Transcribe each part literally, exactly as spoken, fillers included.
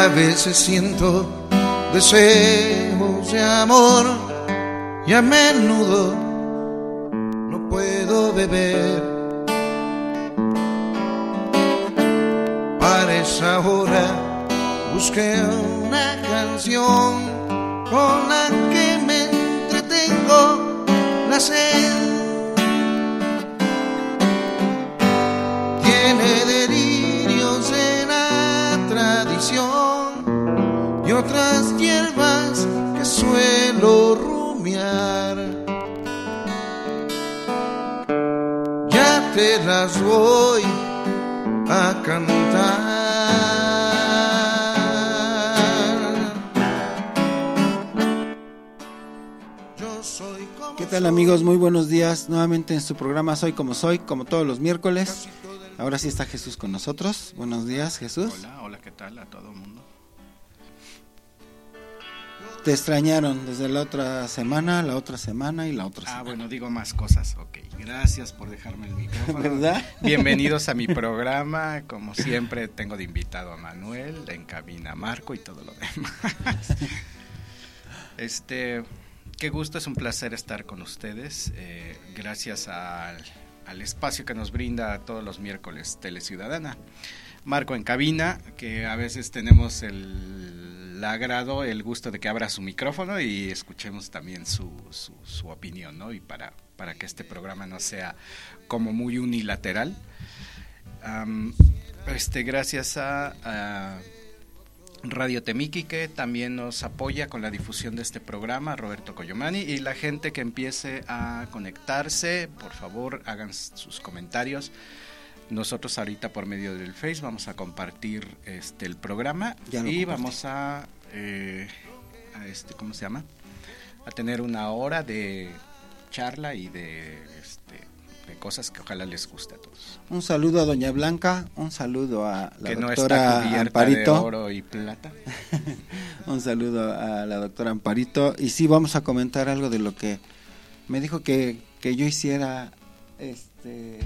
A veces siento deseos de amor y a menudo no puedo beber. Para esa hora busqué una canción con la que me entretengo la sed. Tiene delirios de la tradición y otras hierbas que suelo rumiar. Ya te las voy a cantar. Yo soy como ¿Qué tal, amigos? Muy buenos días. Nuevamente en su programa Soy como Soy, como todos los miércoles. Ahora sí está Jesús con nosotros. Buenos días, Jesús. Hola, hola, ¿qué tal a todo el mundo? Te extrañaron desde la otra semana, la otra semana y la otra semana. Ah, bueno, digo más cosas, ok. Gracias por dejarme el micrófono. ¿Verdad? Bienvenidos a mi programa. Como siempre, tengo de invitado a Manuel, en cabina a Marco y todo lo demás. Este, qué gusto, es un placer estar con ustedes. Eh, gracias al, al espacio que nos brinda todos los miércoles Teleciudadana. Marco en cabina, que a veces tenemos el, el agrado, el gusto de que abra su micrófono y escuchemos también su, su, su opinión, ¿no? Y para, para que este programa no sea como muy unilateral. Um, este, gracias a, a Radio Temiki, que también nos apoya con la difusión de este programa, Roberto Coyomani, y la gente que empiece a conectarse, por favor, hagan sus comentarios. Nosotros ahorita por medio del Face vamos a compartir este el programa y compartí. vamos a, eh, a este ¿cómo se llama? A tener una hora de charla y de este de cosas que ojalá les guste a todos. Un saludo a Doña Blanca, un saludo a la que doctora no está cubierta Amparito. De oro y plata. Un saludo a la doctora Amparito. Y sí, vamos a comentar algo de lo que me dijo que, que yo hiciera este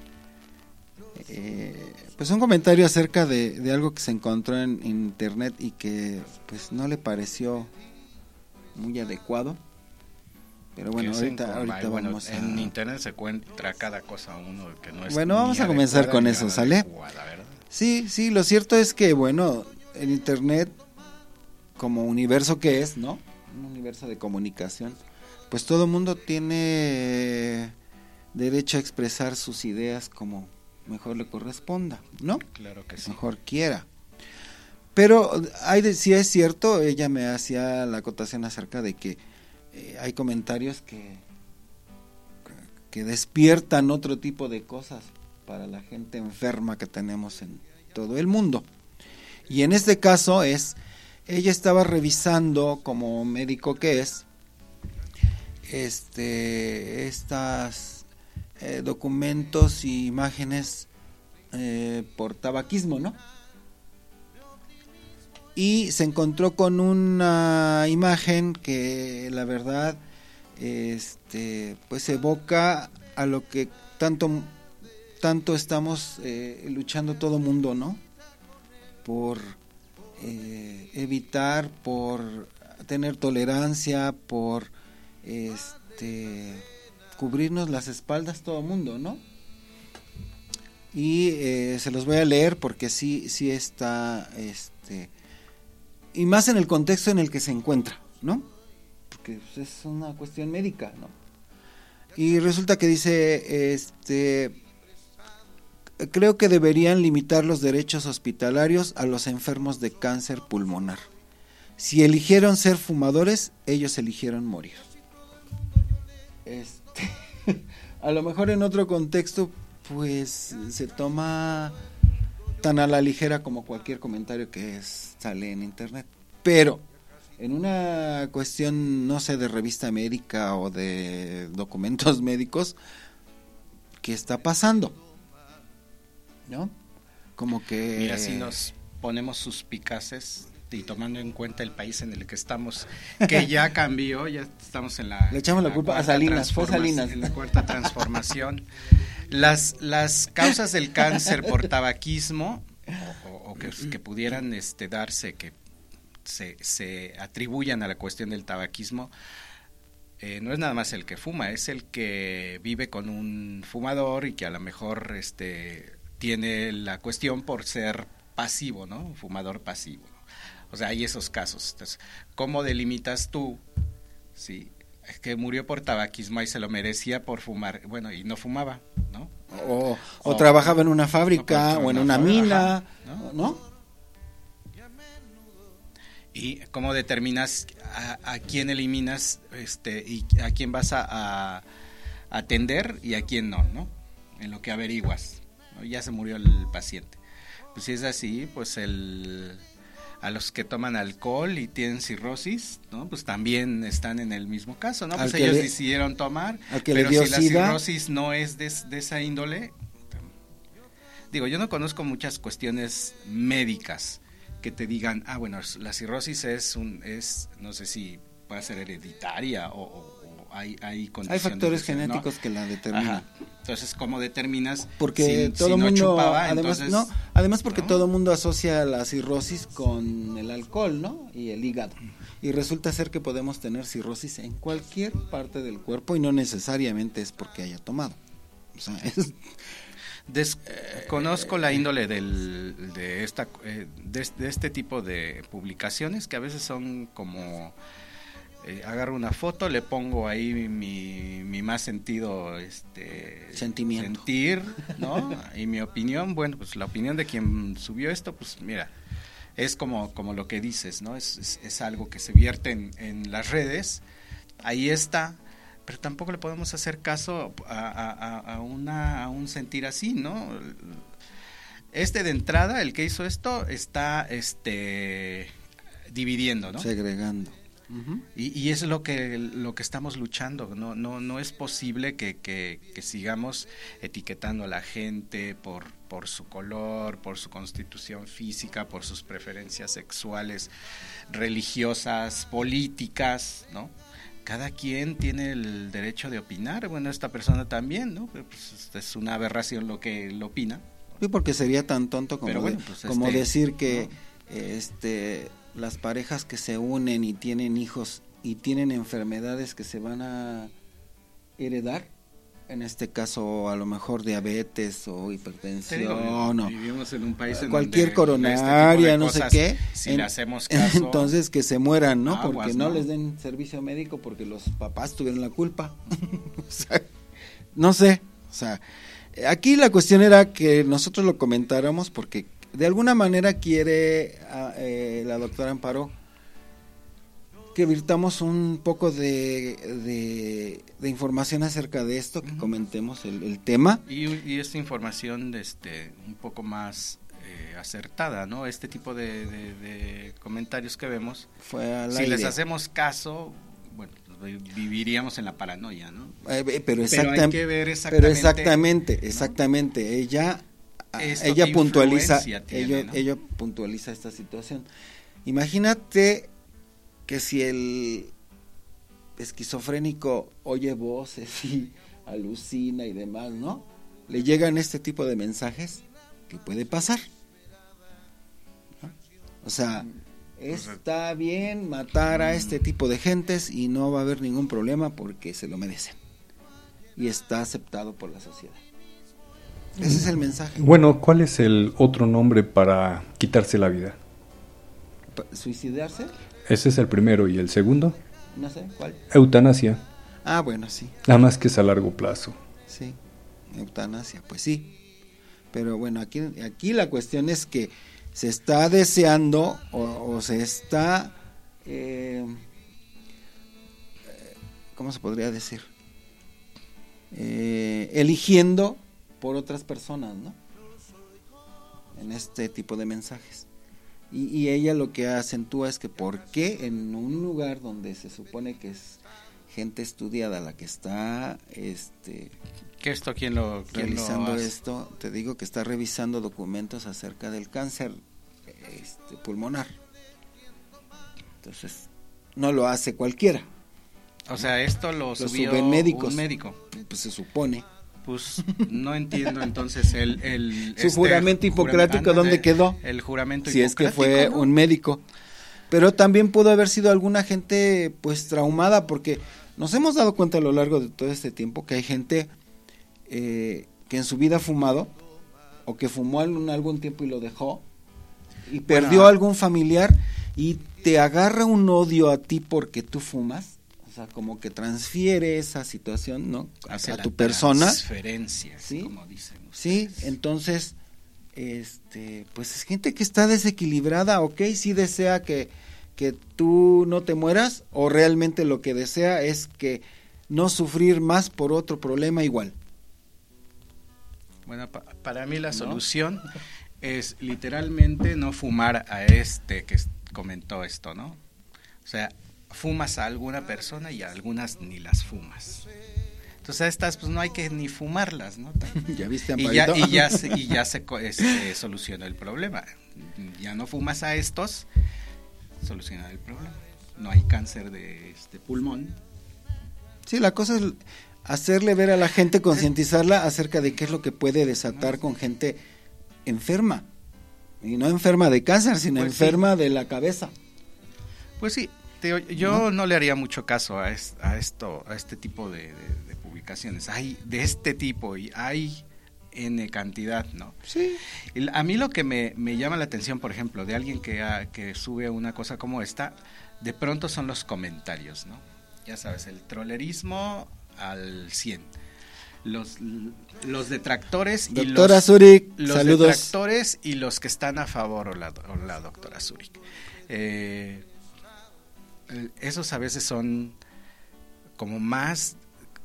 Eh, pues un comentario acerca de, de algo que se encontró en, en internet y que pues no le pareció muy adecuado, pero bueno, ahorita, ahorita bueno, vamos a... en internet se encuentra cada cosa uno que no es bueno, vamos a comenzar con eso, ¿sale? Adecuada, sí, sí, lo cierto es que bueno, el internet como universo que es, ¿no? Un universo de comunicación, pues todo el mundo tiene derecho a expresar sus ideas como mejor le corresponda, ¿no? Claro que sí. Mejor quiera. Pero hay de, sí es cierto, ella me hacía la acotación acerca de que eh, hay comentarios que, que despiertan otro tipo de cosas para la gente enferma que tenemos en todo el mundo. Y en este caso es, ella estaba revisando como médico que es, este, estas Eh, documentos y imágenes eh, por tabaquismo, ¿no? Y se encontró con una imagen que la verdad este pues evoca a lo que tanto tanto estamos eh, luchando todo mundo, ¿no? Por eh, evitar, por tener tolerancia, por este cubrirnos las espaldas todo el mundo, ¿no? Y eh, se los voy a leer porque sí, sí está, este, y más en el contexto en el que se encuentra, ¿no? Porque pues, es una cuestión médica, ¿no? Y resulta que dice, este, creo que deberían limitar los derechos hospitalarios a los enfermos de cáncer pulmonar. Si eligieron ser fumadores, ellos eligieron morir. Este, a lo mejor en otro contexto pues se toma tan a la ligera como cualquier comentario que es, sale en internet, pero en una cuestión, no sé, de revista médica o de documentos médicos, ¿qué está pasando? ¿No? Como que... Mira, si nos ponemos suspicaces y tomando en cuenta el país en el que estamos, que ya cambió, ya estamos en la... Le echamos la, la culpa a Salinas, fue Salinas. En la cuarta transformación. Las, las causas del cáncer por tabaquismo o, o, o que, que pudieran este, darse, que se, se atribuyan a la cuestión del tabaquismo, eh, no es nada más el que fuma, es el que vive con un fumador y que a lo mejor este, tiene la cuestión por ser pasivo, ¿no? Un fumador pasivo. O sea, hay esos casos. Entonces, ¿cómo delimitas tú? Sí, es que murió por tabaquismo y se lo merecía por fumar, bueno, y no fumaba, ¿no? O, o, o trabajaba en una fábrica no, o en una una fábrica, mina, ajá, ¿no? ¿no? ¿Y cómo determinas a, a quién eliminas este y a quién vas a, a atender y a quién no, ¿no? En lo que averiguas, ¿no? Ya se murió el paciente. Pues si es así, pues el a los que toman alcohol y tienen cirrosis, ¿no? Pues también están en el mismo caso, ¿no? Pues ellos le, decidieron tomar, pero si la cirrosis no es de, de esa índole, digo, yo no conozco muchas cuestiones médicas que te digan, ah, bueno, la cirrosis es un, es, no sé si puede ser hereditaria o, o, o hay, hay condiciones. Hay factores de ser, genéticos ¿no? que la determinan. Ajá. Entonces, ¿cómo determinas? Porque si, todo si el no mundo, chupaba, además, entonces, no, además porque ¿no? todo el mundo asocia la cirrosis con el alcohol, ¿no? Y el hígado. Y resulta ser que podemos tener cirrosis en cualquier parte del cuerpo y no necesariamente es porque haya tomado. O sea, es... Desconozco la índole del, de, esta, eh, de, de este tipo de publicaciones que a veces son como eh, agarro una foto, le pongo ahí mi, mi más sentido este sentimiento, sentir, ¿no? Y mi opinión, bueno, pues la opinión de quien subió esto, pues mira, es como, como lo que dices, ¿no? Es, es, es algo que se vierte en, en las redes, ahí está. Pero tampoco le podemos hacer caso a, a, a, una, a un sentir así, ¿no? Este de entrada, el que hizo esto, está este dividiendo, ¿no? Segregando. Uh-huh. Y, y es lo que lo que estamos luchando. No no no es posible que, que, que sigamos etiquetando a la gente por por su color, por su constitución física, por sus preferencias sexuales, religiosas, políticas, ¿no? Cada quien tiene el derecho de opinar, bueno, esta persona también, ¿no? Pues es una aberración lo que él opina. Sí, porque sería tan tonto como, bueno, de, pues como este, decir que ¿no? este las parejas que se unen y tienen hijos y tienen enfermedades que se van a heredar, en este caso a lo mejor diabetes o hipertensión, digo, o vivimos en un país en cualquier donde coronaria, este no cosas, sé qué, si en, le hacemos caso, entonces que se mueran, ¿no? Aguas, porque no, ¿no? les den servicio médico porque los papás tuvieron la culpa. O sea, no sé, o sea, aquí la cuestión era que nosotros lo comentáramos porque de alguna manera quiere eh, la doctora Amparo que virtamos un poco de, de, de información acerca de esto, que uh-huh. comentemos el, el tema. Y, y esta información de este un poco más eh, acertada, ¿no? Este tipo de, de, de comentarios que vemos, fue al si aire. Les hacemos caso, bueno, pues viviríamos en la paranoia, ¿no? Eh, pero, pero hay que ver exactamente. Pero exactamente, ¿no? exactamente. Ella, Esto ella puntualiza, tiene, ella, ¿no? ella puntualiza esta situación. Imagínate que si el esquizofrénico oye voces y alucina y demás, ¿no? Le llegan este tipo de mensajes, ¿qué puede pasar? ¿No? O sea, está bien matar a este tipo de gentes y no va a haber ningún problema porque se lo merecen. Y está aceptado por la sociedad. Ese es el mensaje. Bueno, ¿cuál es el otro nombre para quitarse la vida? ¿Suicidarse? Ese es el primero. ¿Y el segundo? No sé, ¿cuál? Eutanasia. Ah, bueno, sí. Nada más que es a largo plazo. Sí, eutanasia, pues sí. Pero bueno, aquí, aquí la cuestión es que se está deseando o, o se está, eh, ¿cómo se podría decir? Eh, eligiendo por otras personas, ¿no? En este tipo de mensajes. Y, y ella lo que acentúa es que por qué en un lugar donde se supone que es gente estudiada la que está este ¿Qué esto quién lo quién realizando lo hace? Esto, te digo que está revisando documentos acerca del cáncer este, pulmonar. Entonces, no lo hace cualquiera. O sea, esto lo, lo subió suben médicos. un médico. Pues se supone. Pues no entiendo entonces el... el Su este, juramento hipocrático, juram, ¿dónde quedó? El juramento si hipocrático. Si es que fue, ¿no?, un médico. Pero también pudo haber sido alguna gente pues traumada, porque nos hemos dado cuenta a lo largo de todo este tiempo que hay gente eh, que en su vida ha fumado, o que fumó en algún tiempo y lo dejó, y perdió bueno, algún familiar, y te agarra un odio a ti porque tú fumas, o sea, como que transfiere esa situación, ¿no?, a, a tu persona. Transferencia, ¿sí?, como dicen ustedes. Sí, entonces, este, pues es gente que está desequilibrada, ok, sí desea que, que tú no te mueras, o realmente lo que desea es que no sufrir más por otro problema igual. Bueno, pa para mí la solución ¿no? es literalmente no fumar a este que comentó esto, ¿no? O sea, fumas a alguna persona y a algunas ni las fumas. Entonces a estas pues no hay que ni fumarlas, ¿no? ¿Ya viste, y ya, y ya se, y ya se este, soluciona el problema. Ya no fumas a estos, soluciona el problema. No hay cáncer de este pulmón. Sí, la cosa es hacerle ver a la gente, concientizarla acerca de qué es lo que puede desatar con gente enferma, y no enferma de cáncer, sino pues enferma sí. de la cabeza. Pues sí, te, yo ¿no? no le haría mucho caso a, es, a esto, a este tipo de, de, de publicaciones. Hay de este tipo y hay N cantidad, ¿no? Sí. Y a mí lo que me, me llama la atención, por ejemplo, de alguien que, ha, que sube una cosa como esta, de pronto son los comentarios, ¿no? Ya sabes, el trolerismo al cien. Los, los detractores y doctora los, Zurich, los saludos. detractores y los que están a favor, o la, o la doctora Zurich. Eh, esos a veces son como más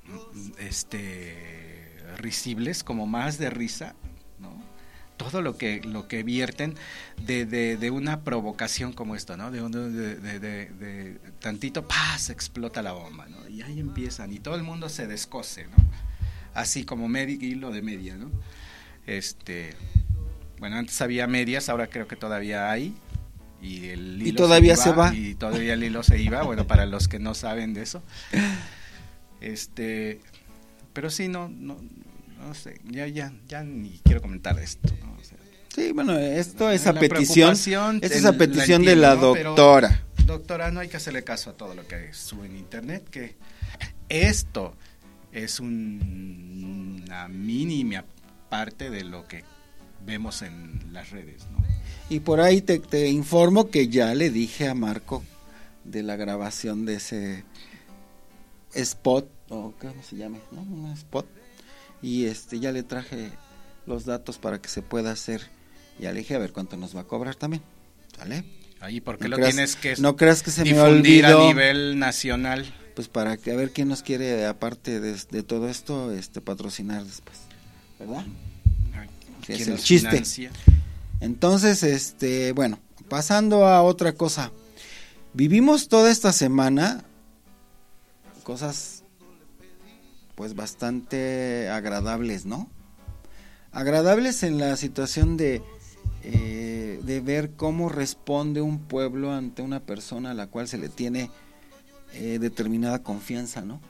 este risibles, como más de risa, ¿no? Todo lo que lo que vierten de, de, de una provocación como esto, ¿no? De, de, de, de, de tantito, ¡paz!, explota la bomba, ¿no? Y ahí empiezan y todo el mundo se descose, ¿no? Así como medio hilo de media, ¿no? Este, bueno, antes había medias, ahora creo que todavía hay. Y el hilo y todavía se, iba, se va. Y todavía el hilo se iba, bueno, para los que no saben de eso. Este, pero sí, no, no, no sé, ya, ya, ya ni quiero comentar esto, ¿no? O sea, sí, bueno, esto es a petición, esto es a petición de la doctora. Pero, doctora, no hay que hacerle caso a todo lo que sube en internet, que esto es un, una mínima parte de lo que vemos en las redes, ¿no? Y por ahí te, te informo que ya le dije a Marco de la grabación de ese spot, o ¿cómo se llama? ¿No? Un spot. Y este ya le traje los datos para que se pueda hacer. Ya le dije a ver cuánto nos va a cobrar también. ¿Sale? Ahí porque no lo creas, tienes que no creas que se me difundir olvidó, a nivel nacional. Pues para que a ver quién nos quiere, aparte de, de todo esto, este patrocinar después, ¿verdad? Sí, es el chiste. Financia. Entonces, este, bueno, pasando a otra cosa. Vivimos toda esta semana cosas pues bastante agradables, ¿no? Agradables en la situación de eh, de ver cómo responde un pueblo ante una persona a la cual se le tiene eh, determinada confianza, ¿no?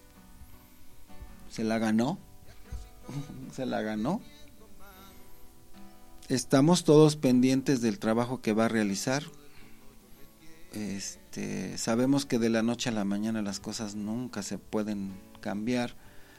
Se la ganó, se la ganó. Estamos todos pendientes del trabajo que va a realizar. Este, sabemos que de la noche a la mañana las cosas nunca se pueden cambiar.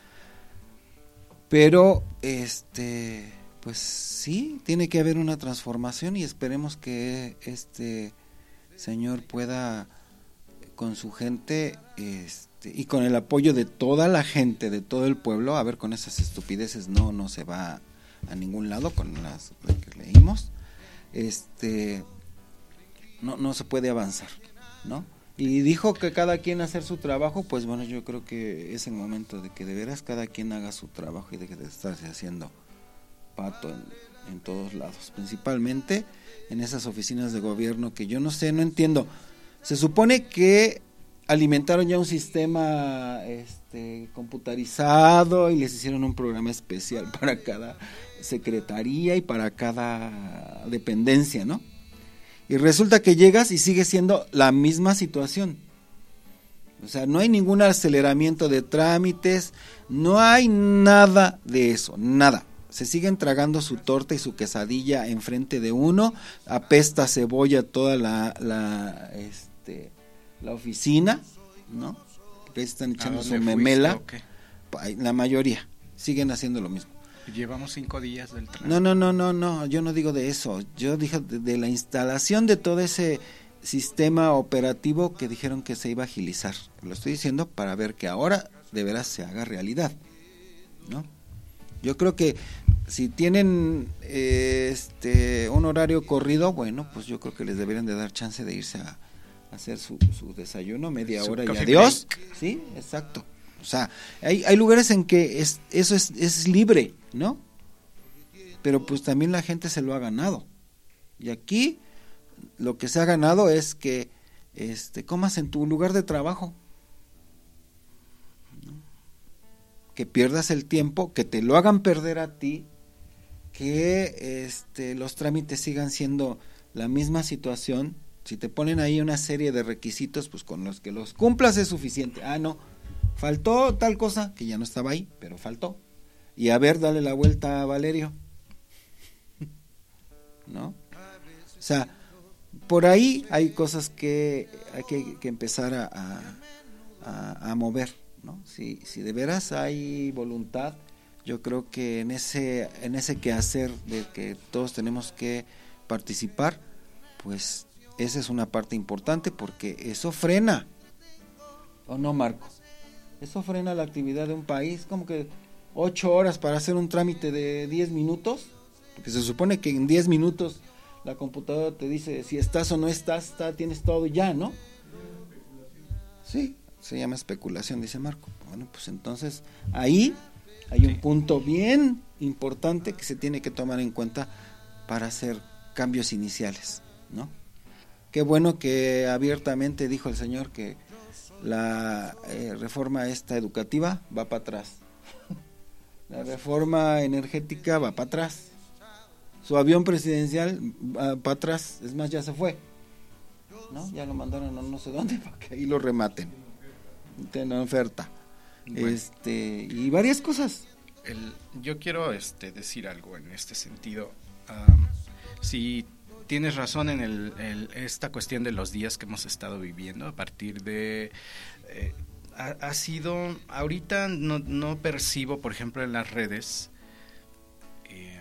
Pero este, pues sí, tiene que haber una transformación y esperemos que este señor pueda con su gente este, y con el apoyo de toda la gente, de todo el pueblo, a ver, con esas estupideces no no se va a ningún lado con las que leímos, este no no se puede avanzar, ¿no? Y dijo que cada quien hacer su trabajo, pues bueno, yo creo que es el momento de que de veras cada quien haga su trabajo y deje de estarse haciendo pato en, en todos lados, principalmente en esas oficinas de gobierno que yo no sé, no entiendo. Se supone que alimentaron ya un sistema este computarizado y les hicieron un programa especial para cada secretaría y para cada dependencia, ¿no? Y resulta que llegas y sigue siendo la misma situación. O sea, no hay ningún aceleramiento de trámites, no hay nada de eso, nada. Se siguen tragando su torta y su quesadilla enfrente de uno, apesta cebolla toda la, la, este, la oficina, ¿no? Porque ahí están echando su memela, la mayoría siguen haciendo lo mismo. Llevamos cinco días del trámite. No, no, no, no, no, yo no digo de eso, yo dije de, de la instalación de todo ese sistema operativo que dijeron que se iba a agilizar. Lo estoy diciendo para ver que ahora de veras se haga realidad, ¿no? Yo creo que si tienen eh, este un horario corrido, bueno, pues yo creo que les deberían de dar chance de irse a, a hacer su, su desayuno, media su hora y coffee adiós. break. Sí, exacto. O sea, hay, hay lugares en que es, eso es, es libre, ¿no? Pero pues también la gente se lo ha ganado. Y aquí lo que se ha ganado es que este comas en tu lugar de trabajo, ¿no? Que pierdas el tiempo, que te lo hagan perder a ti, que este los trámites sigan siendo la misma situación. Si te ponen ahí una serie de requisitos, pues con los que los cumplas es suficiente. Ah, no, faltó tal cosa que ya no estaba ahí, pero faltó. Y a ver, dale la vuelta a Valerio, ¿no? O sea, por ahí hay cosas que hay que, que empezar a, a, a mover, ¿no? Si, si de veras hay voluntad, yo creo que en ese en ese quehacer de que todos tenemos que participar, pues esa es una parte importante, porque eso frena, ¿o no, Marco? Eso frena la actividad de un país. Como que ocho horas para hacer un trámite de diez minutos, porque se supone que en diez minutos la computadora te dice si estás o no estás, está, tienes todo ya, ¿no? Sí, se llama especulación, dice Marco. Bueno, pues entonces ahí hay un punto bien importante que se tiene que tomar en cuenta para hacer cambios iniciales, ¿no? Qué bueno que abiertamente dijo el señor que la eh, reforma esta educativa va para atrás. La reforma energética va para atrás. Su avión presidencial va para atrás. Es más, ya se fue, ¿no? Ya lo mandaron a no sé dónde para que ahí lo rematen. Tienen oferta. Bueno, este y varias cosas. El, yo quiero este decir algo en este sentido. Um, si tienes razón en el, el, esta cuestión de los días que hemos estado viviendo a partir de... Eh, ha, ha sido... Ahorita no, no percibo, por ejemplo, en las redes, eh,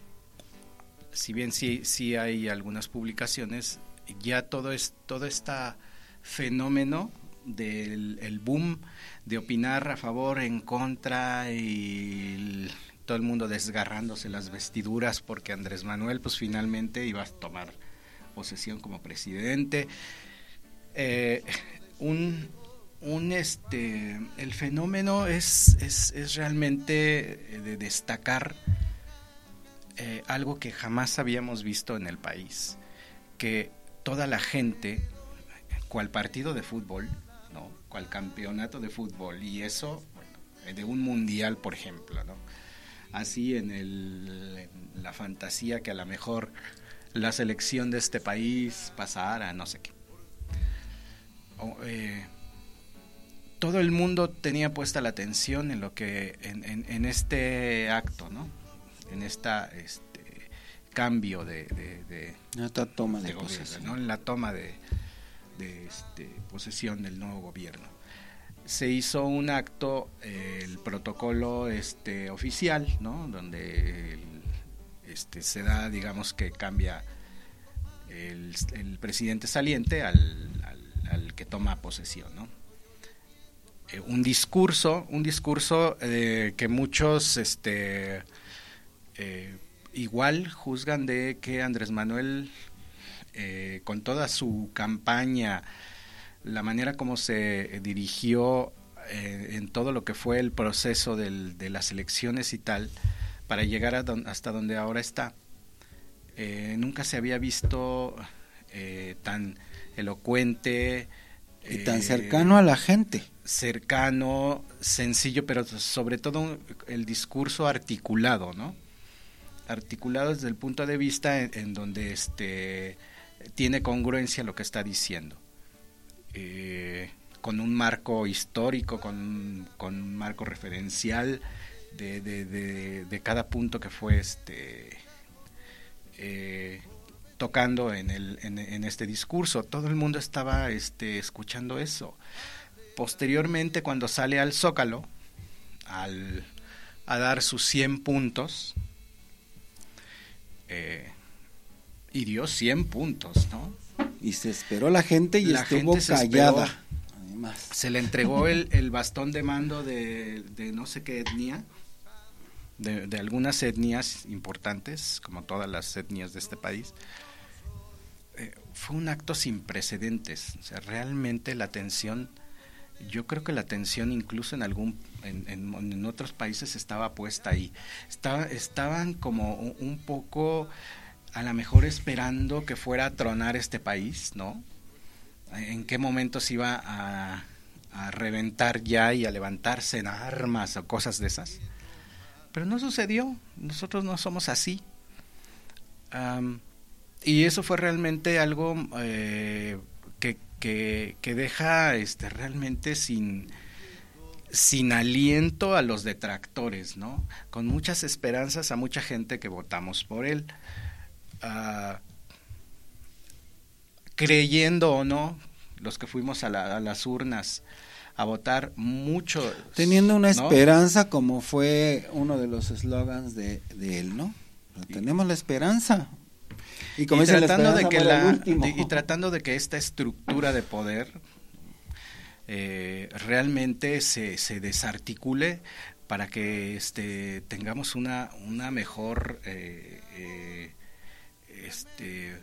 si bien sí, sí hay algunas publicaciones, ya todo, es, todo este fenómeno del el boom de opinar a favor, en contra, y el, todo el mundo desgarrándose las vestiduras porque Andrés Manuel pues finalmente iba a tomar posesión como presidente. Eh, un, un este el fenómeno es, es, es realmente de destacar eh, algo que jamás habíamos visto en el país, que toda la gente, cual partido de fútbol, ¿no? Cual campeonato de fútbol, y eso, bueno, de un mundial, por ejemplo, ¿no? Así en, el, en la fantasía que a lo mejor la selección de este país pasara, no sé qué. O, eh, todo el mundo tenía puesta la atención en lo que en, en, en este acto, ¿no? En esta este cambio de, de, de esta toma de, de gobierno, posesión, ¿no? En la toma de, de este, posesión del nuevo gobierno. Se hizo un acto, eh, el protocolo este oficial, ¿no? Donde el, este se da, digamos que cambia el, el presidente saliente al, al, al que toma posesión, ¿no? Eh, un discurso, un discurso eh, que muchos este eh, igual juzgan de que Andrés Manuel eh, con toda su campaña, la manera como se dirigió eh, en todo lo que fue el proceso del, de las elecciones y tal, para llegar a don, hasta donde ahora está, eh, nunca se había visto eh, tan elocuente y tan eh, cercano a la gente, cercano, sencillo, pero sobre todo el discurso articulado, ¿no? Articulado desde el punto de vista en, en donde este tiene congruencia lo que está diciendo. Eh, con un marco histórico, con, con un marco referencial de, de, de, de cada punto que fue este eh, tocando en, el, en, en este discurso. Todo el mundo estaba este, escuchando eso. Posteriormente, cuando sale al Zócalo al, a dar sus cien puntos, eh, y dio cien puntos, ¿no? Y se esperó la gente y la estuvo gente se callada. Esperó, además. se le entregó el, el bastón de mando de, de no sé qué etnia, de, de algunas etnias importantes, como todas las etnias de este país. Eh, fue un acto sin precedentes. O sea, realmente la atención, yo creo que la atención incluso en algún en, en, en otros países estaba puesta ahí. Estaba, estaban como un, un poco a lo mejor esperando que fuera a tronar este país, ¿no? En qué momento se iba a, a reventar ya y a levantarse en armas o cosas de esas. Pero no sucedió. Nosotros no somos así. Um, y eso fue realmente algo eh, que, que, que deja este, realmente sin, sin aliento a los detractores, ¿no? Con muchas esperanzas a mucha gente que votamos por él. Uh, creyendo o no, los que fuimos a, la, a las urnas a votar mucho, teniendo una ¿no? esperanza, como fue uno de los eslogans de, de él, ¿no? Y, tenemos la esperanza. Y, como y dice, tratando la de que la último. y, y tratando de que esta estructura de poder eh, realmente se, se desarticule para que este tengamos una una mejor eh, eh, este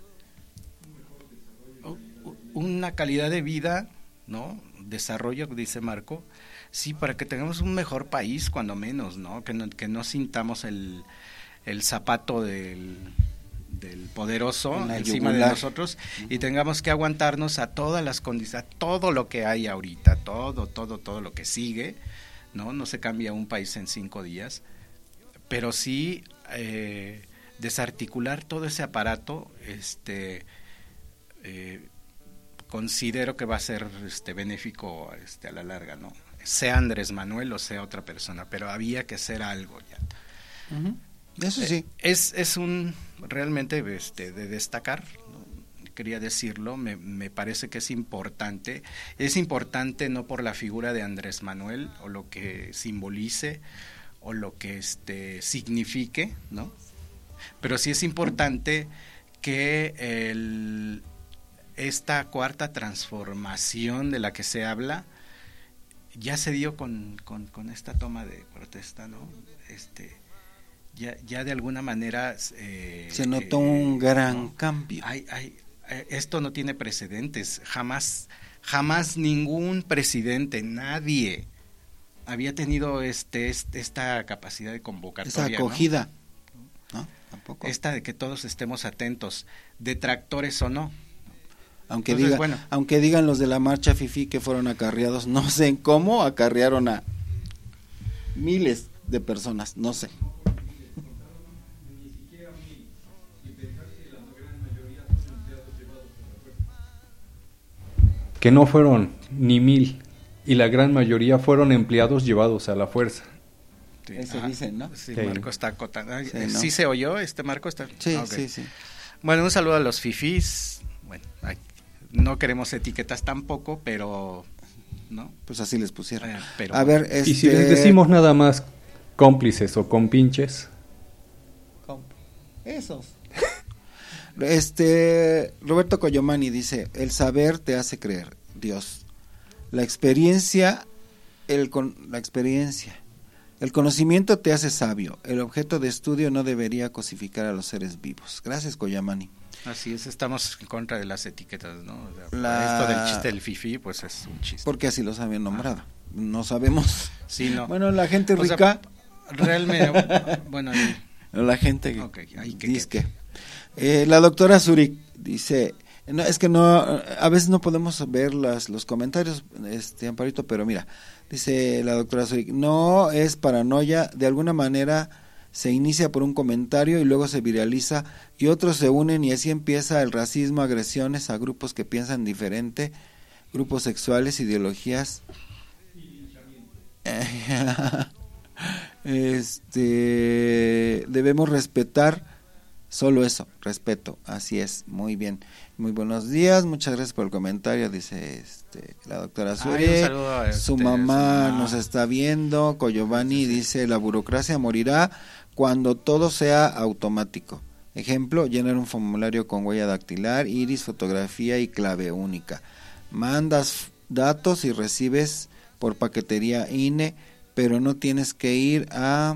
una calidad de vida, ¿no? Desarrollo, dice Marco, sí, para que tengamos un mejor país, cuando menos, ¿no? Que no, que no sintamos el, el zapato del, del poderoso encima yugular de nosotros y tengamos que aguantarnos a todas las condiciones, a todo lo que hay ahorita, todo, todo, todo lo que sigue, ¿no? No se cambia un país en cinco días, pero sí eh, desarticular todo ese aparato, este eh, considero que va a ser este benéfico este a la larga, ¿no? Sea Andrés Manuel o sea otra persona, pero había que hacer algo ya. Uh-huh. Eso sí. Eh, es es un realmente este de destacar, ¿no? Quería decirlo, me, me parece que es importante, es importante no por la figura de Andrés Manuel o lo que simbolice o lo que este signifique, ¿no? Pero sí es importante que el esta cuarta transformación de la que se habla ya se dio con, con, con esta toma de protesta, ¿no? Este, ya, ya de alguna manera eh, se notó eh, un gran ¿no? cambio. Hay, hay, esto no tiene precedentes, jamás, jamás ningún presidente, nadie había tenido este, este esta capacidad de convocatoria, esa acogida, ¿no? ¿no? Tampoco. Esta de que todos estemos atentos, detractores o no. Aunque, Entonces, diga, bueno. aunque digan los de la marcha FIFI que fueron acarreados, no sé en cómo acarrearon a miles de personas, no sé. Que no fueron ni mil y la gran mayoría fueron empleados llevados a la fuerza. Sí, eso ajá, dicen, ¿no? Sí, sí. Marco está acotando. Sí, ¿Sí, ¿no? ¿Sí se oyó? ¿Este Marco está? Sí, ah, okay. sí, sí. Bueno, un saludo a los fifís. Bueno, ay, no queremos etiquetas tampoco, pero ¿no? Pues así les pusieron. Eh, pero, a ver, este... Y si les decimos nada más cómplices o compinches. Esos. Este Roberto Coyomani dice, el saber te hace creer, Dios. La experiencia, el con la experiencia. El conocimiento te hace sabio. El objeto de estudio no debería cosificar a los seres vivos. Gracias, Coyomani. Así es, estamos en contra de las etiquetas, ¿no? La... Esto del chiste del fifí, pues es un chiste. Porque así los habían nombrado. Ah. No sabemos. Sí, no. Bueno, la gente o rica. Sea, realmente, bueno. La gente okay, ahí que dice que. Eh, la doctora Zurich dice, no, es que no, a veces no podemos ver las, los comentarios, este Amparito, pero mira, dice la doctora Zurich, no es paranoia, de alguna manera se inicia por un comentario y luego se viraliza y otros se unen y así empieza el racismo, agresiones a grupos que piensan diferente, grupos sexuales, ideologías. Este, debemos respetar solo eso, respeto, así es, muy bien. Muy buenos días, muchas gracias por el comentario, dice este la doctora Sure. Ay, su este, mamá su nos está viendo. Coyovani dice, la burocracia morirá cuando todo sea automático. Ejemplo, llenar un formulario con huella dactilar, iris, fotografía y clave única. Mandas datos y recibes por paquetería I N E, pero no tienes que ir a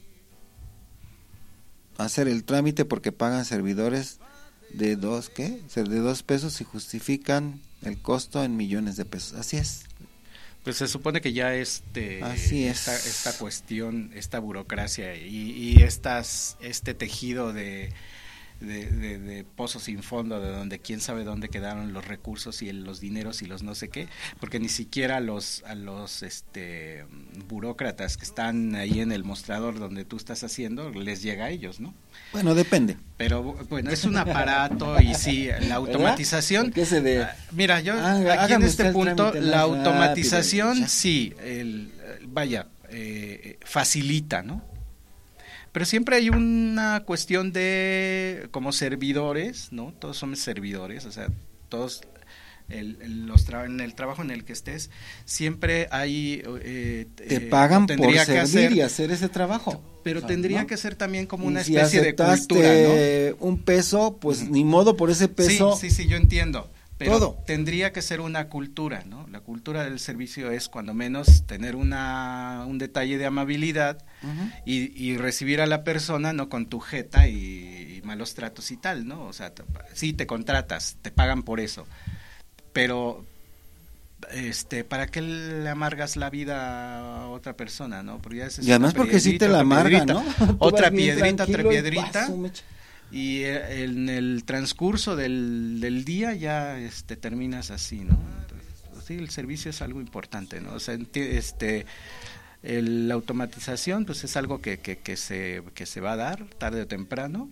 hacer el trámite porque pagan servidores de dos, ¿qué? De dos pesos y justifican el costo en millones de pesos. Así es. Pues se supone que ya este Así es. esta, esta cuestión, esta burocracia y, y estas este tejido de De, de, de pozos sin fondo, de donde quién sabe dónde quedaron los recursos y el, los dineros y los no sé qué, porque ni siquiera a los a los este burócratas que están ahí en el mostrador donde tú estás haciendo les llega a ellos, ¿no? Bueno, depende. Pero bueno, es un aparato y sí, la automatización. ¿Qué se de... Mira, yo ah, aquí en este punto la automatización rápido, sí, el, vaya, eh, facilita, ¿no? Pero siempre hay una cuestión de, como servidores, ¿no? Todos somos servidores, o sea, todos, el, el, los tra en el trabajo en el que estés, siempre hay... Eh, Te eh, pagan por que servir hacer, y hacer ese trabajo. Pero o sea, tendría ¿no? que ser también como y una si especie de cultura, ¿no? Un peso, pues Uh-huh. ni modo por ese peso. Sí, sí, sí, yo entiendo. Pero todo. Tendría que ser una cultura, ¿no? La cultura del servicio es cuando menos tener una un detalle de amabilidad uh-huh. y, y recibir a la persona no con tu jeta y, y malos tratos y tal, ¿no? O sea, te, sí te contratas, te pagan por eso, pero este, ¿para qué le amargas la vida a otra persona, no? Porque ya es y además porque sí te la amarga, ¿no? Otra piedrita, otra piedrita. Y en el transcurso del, del día ya este terminas así, ¿no? Entonces, sí, el servicio es algo importante, ¿no? O sea, este el, la automatización pues es algo que, que, que se que se va a dar tarde o temprano.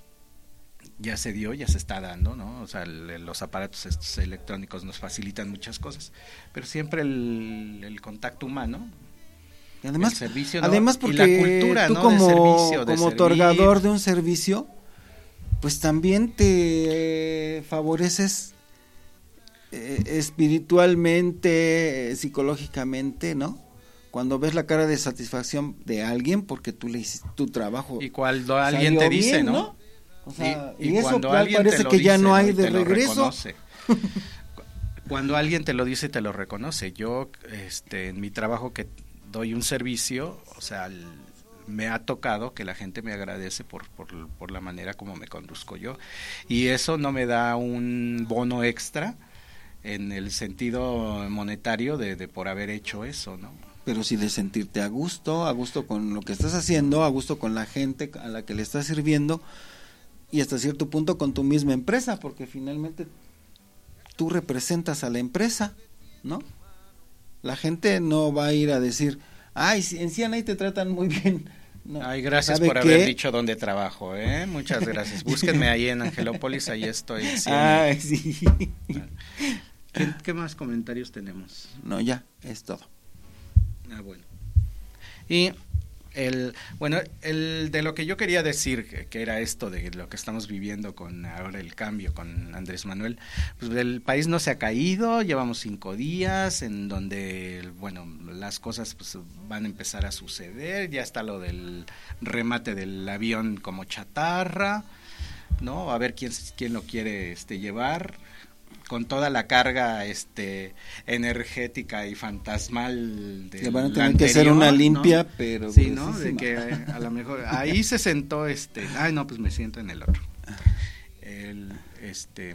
Ya se dio, ya se está dando, ¿no? O sea, el, los aparatos estos electrónicos nos facilitan muchas cosas, pero siempre el, el contacto humano. Y además, el servicio, ¿no? además porque y la cultura, tú ¿no? como, de servicio, de como otorgador de un servicio, pues también te favoreces eh, espiritualmente, eh, psicológicamente, ¿no? Cuando ves la cara de satisfacción de alguien porque tú le hiciste tu trabajo. Y cuando alguien te dice, bien, ¿no? ¿no? O sea, y, y, y eso cuando cual alguien parece te lo que dice, ya no hay ¿no? de regreso. Cuando alguien te lo dice, te lo reconoce. Yo, este, en mi trabajo que doy un servicio, o sea, el, me ha tocado que la gente me agradece por, por, por la manera como me conduzco yo. Y eso no me da un bono extra en el sentido monetario de, de por haber hecho eso, ¿no? Pero sí de sentirte a gusto, a gusto con lo que estás haciendo, a gusto con la gente a la que le estás sirviendo y hasta cierto punto con tu misma empresa, porque finalmente tú representas a la empresa, ¿no? La gente no va a ir a decir, ay, en C N A te tratan muy bien. No. Ay, gracias por qué? haber dicho dónde trabajo, ¿eh? Muchas gracias. Búsquenme ahí en Angelópolis, ahí estoy. Ay, sí. ¿Qué, ¿Qué más comentarios tenemos? No, ya, es todo. Ah, bueno. Y el, bueno, el de lo que yo quería decir, que, que era esto de lo que estamos viviendo con ahora el cambio con Andrés Manuel, pues el país no se ha caído, llevamos cinco días en donde, bueno, las cosas pues van a empezar a suceder, ya está lo del remate del avión como chatarra, ¿no? A ver quién, quién lo quiere este llevar, con toda la carga este energética y fantasmal de que van a tener que hacer una limpia, ¿no? Pero sí, ¿no? De que a lo mejor ahí se sentó este, ay no, pues me siento en el otro. El este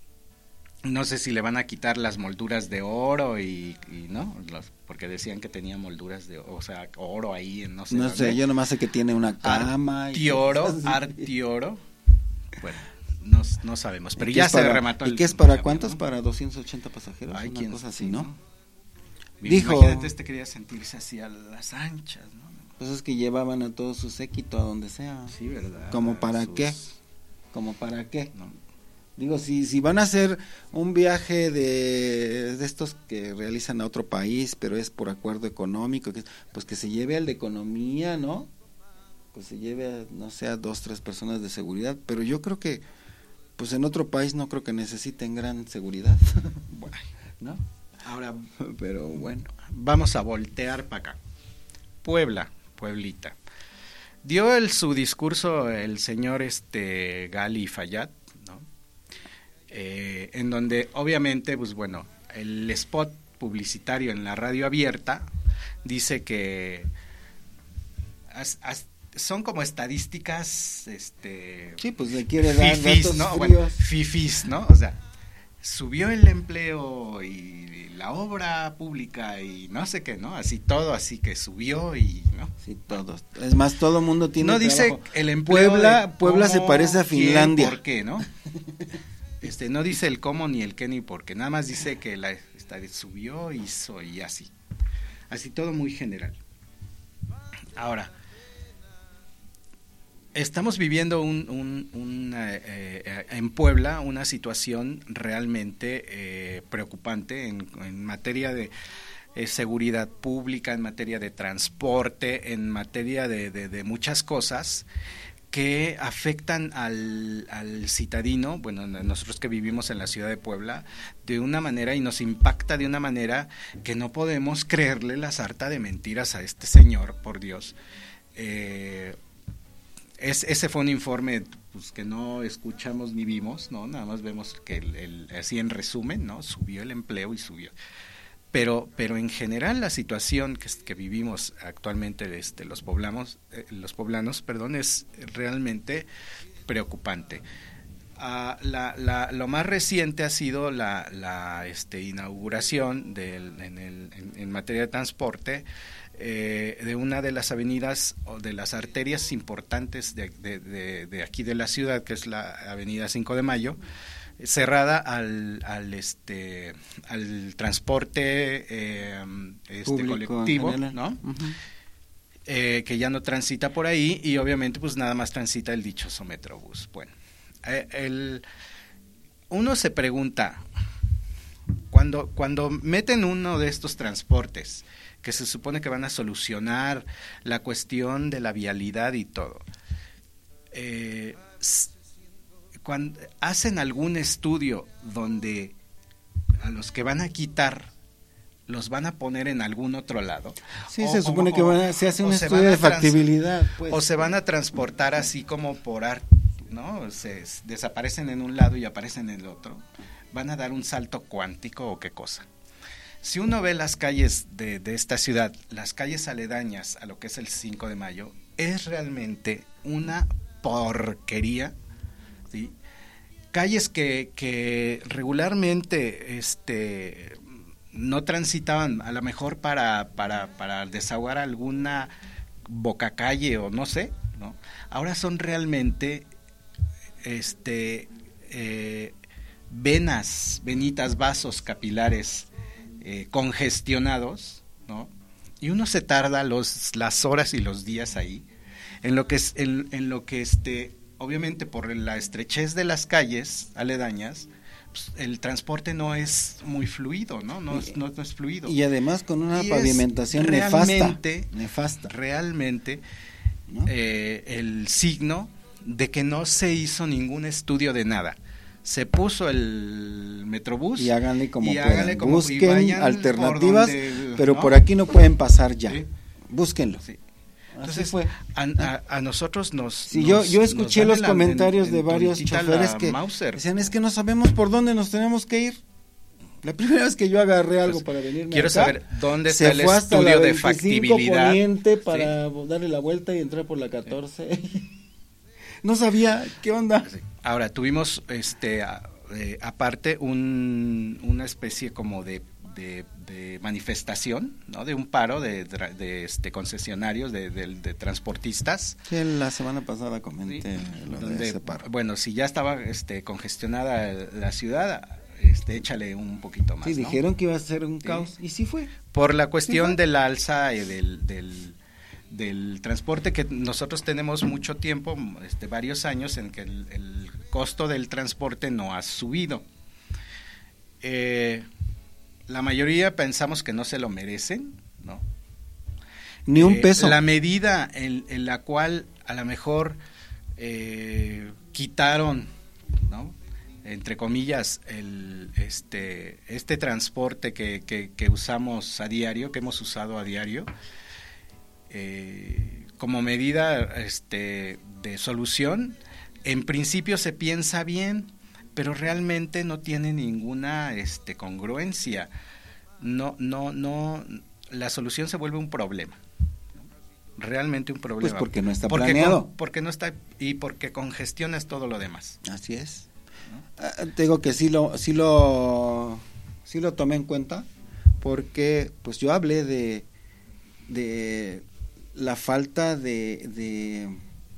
no sé si le van a quitar las molduras de oro y, y no, Los, porque decían que tenía molduras de, o sea, oro ahí en no sé. No dónde. sé, yo nomás sé que tiene una cama Artioro, y Artioro. Bueno, no, no sabemos, pero ya se para, remató. ¿Y qué es para cuántos? ¿No? Para doscientos ochenta pasajeros. Ay, una quién cosa así, sí, ¿no? ¿no? Dijo. Imagínate, este quería sentirse así a las anchas, ¿no? Pues es que llevaban a todo su séquito a donde sea. Sí, ¿verdad? ¿Como para Sus... qué? ¿Como para qué? No. Digo, si si van a hacer un viaje de, de estos que realizan a otro país, pero es por acuerdo económico, que, pues que se lleve al de economía, ¿no? Pues se lleve a, no sé, a dos, tres personas de seguridad, pero yo creo que, pues en otro país no creo que necesiten gran seguridad, Bueno, ¿no? ahora Pero bueno. vamos a voltear para acá. Puebla, Pueblita. Dio el, su discurso el señor este Gali Fayad, ¿no? Eh, en donde obviamente, pues bueno, el spot publicitario en la radio abierta dice que as, as, son como estadísticas, este, Sí, pues le quiere dar fifís, datos ¿no? fríos. Bueno, fifís, ¿no? O sea, subió el empleo y la obra pública y no sé qué, ¿no? Así todo, así que subió y, ¿no? Sí, todos. Es más, todo mundo tiene No dice trabajo. el empleo Puebla, de Puebla se cómo, parece a quién, Finlandia. ¿por qué, no? Este, no dice el cómo ni el qué ni por qué, nada más dice que la esta, subió, hizo y así. Así todo muy general. Ahora, estamos viviendo un, un, un eh, eh, en Puebla una situación realmente eh, preocupante en, en materia de eh, seguridad pública, en materia de transporte, en materia de, de, de muchas cosas que afectan al, al citadino, bueno, nosotros que vivimos en la ciudad de Puebla, de una manera y nos impacta de una manera que no podemos creerle la sarta de mentiras a este señor, por Dios. Eh, Es, ese fue un informe pues, que no escuchamos ni vimos, no, nada más vemos que el, el, así en resumen, no, subió el empleo y subió. Pero, pero en general la situación que, que vivimos actualmente, este, los poblanos, eh, los poblanos, perdón, es realmente preocupante. Uh, la, la, lo más reciente ha sido la, la este, inauguración del, en, el, en, en materia de transporte eh, de una de las avenidas o de las arterias importantes de, de, de, de aquí de la ciudad, que es la avenida cinco de mayo, cerrada al, al, este, al transporte eh, este, colectivo, ¿no? Uh-huh. eh, que ya no transita por ahí y obviamente pues nada más transita el dichoso Metrobús. Bueno. El, uno se pregunta, cuando, cuando meten uno de estos transportes, que se supone que van a solucionar la cuestión de la vialidad y todo, eh, cuando hacen algún estudio donde a los que van a quitar los van a poner en algún otro lado. Sí, o, se supone o, que van a, se hace un se estudio de trans, factibilidad. Pues. O se van a transportar así como por arte, ¿no? Se desaparecen en un lado y aparecen en el otro. ¿Van a dar un salto cuántico o qué cosa? Si uno ve las calles de, de esta ciudad, las calles aledañas a lo que es el cinco de mayo, es realmente una porquería, ¿sí? Calles que, que regularmente este, no transitaban, a lo mejor para, para, para desahogar alguna bocacalle o no sé, ¿no? Ahora son realmente este eh, venas, venitas, vasos capilares eh, congestionados, ¿no? Y uno se tarda los las horas y los días ahí, en lo que es en, en lo que este obviamente por la estrechez de las calles aledañas, pues, el transporte no es muy fluido, ¿no? No, y, no, no es fluido. Y además con una y pavimentación realmente, nefasta, nefasta. Realmente, ¿no? eh, el signo de que no se hizo ningún estudio de nada. Se puso el Metrobús y háganle como y puedan. háganle como, busquen alternativas, por donde, pero ¿no? por aquí no pueden pasar ya. Sí. Búsquenlo. Sí. Así Entonces, fue. A, a, a nosotros nos... Sí, nos, yo, yo escuché los la, comentarios en, en de varios choferes que Mauser. decían, es que no sabemos por dónde nos tenemos que ir. La primera vez que yo agarré algo pues, para venirme quiero acá, saber dónde está el fue hasta estudio la de factibilidad Poniente para sí. darle la vuelta y entrar por la catorce. Sí. No sabía qué onda. Sí. Ahora, tuvimos este eh, aparte un, una especie como de, de, de manifestación, ¿no? De un paro de, de, de este concesionarios, de, de, de transportistas. Sí, la semana pasada comenté sí, lo donde, de ese paro. Bueno, si ya estaba este congestionada la ciudad, este échale un poquito más. Sí, ¿no? dijeron que iba a ser un sí. caos, y sí fue. Por la cuestión sí fue. del alza y del, del del transporte, que nosotros tenemos mucho tiempo, este, varios años en que el, el costo del transporte no ha subido. Eh, la mayoría pensamos que no se lo merecen, ¿no? Ni un Eh, peso. la medida en, en la cual a lo mejor eh, quitaron, ¿no?, entre comillas, el, este, este transporte que, que, que usamos a diario, que hemos usado a diario, eh, como medida este, de solución, en principio se piensa bien, pero realmente no tiene ninguna este, congruencia. No, no, no, la solución se vuelve un problema. Realmente un problema. Pues porque no está porque planeado. Con, porque no está, y porque congestionas todo lo demás. Así es. ¿No? Ah, te digo que sí lo, sí lo, sí lo tomé en cuenta, porque pues yo hablé de, de la falta de, de,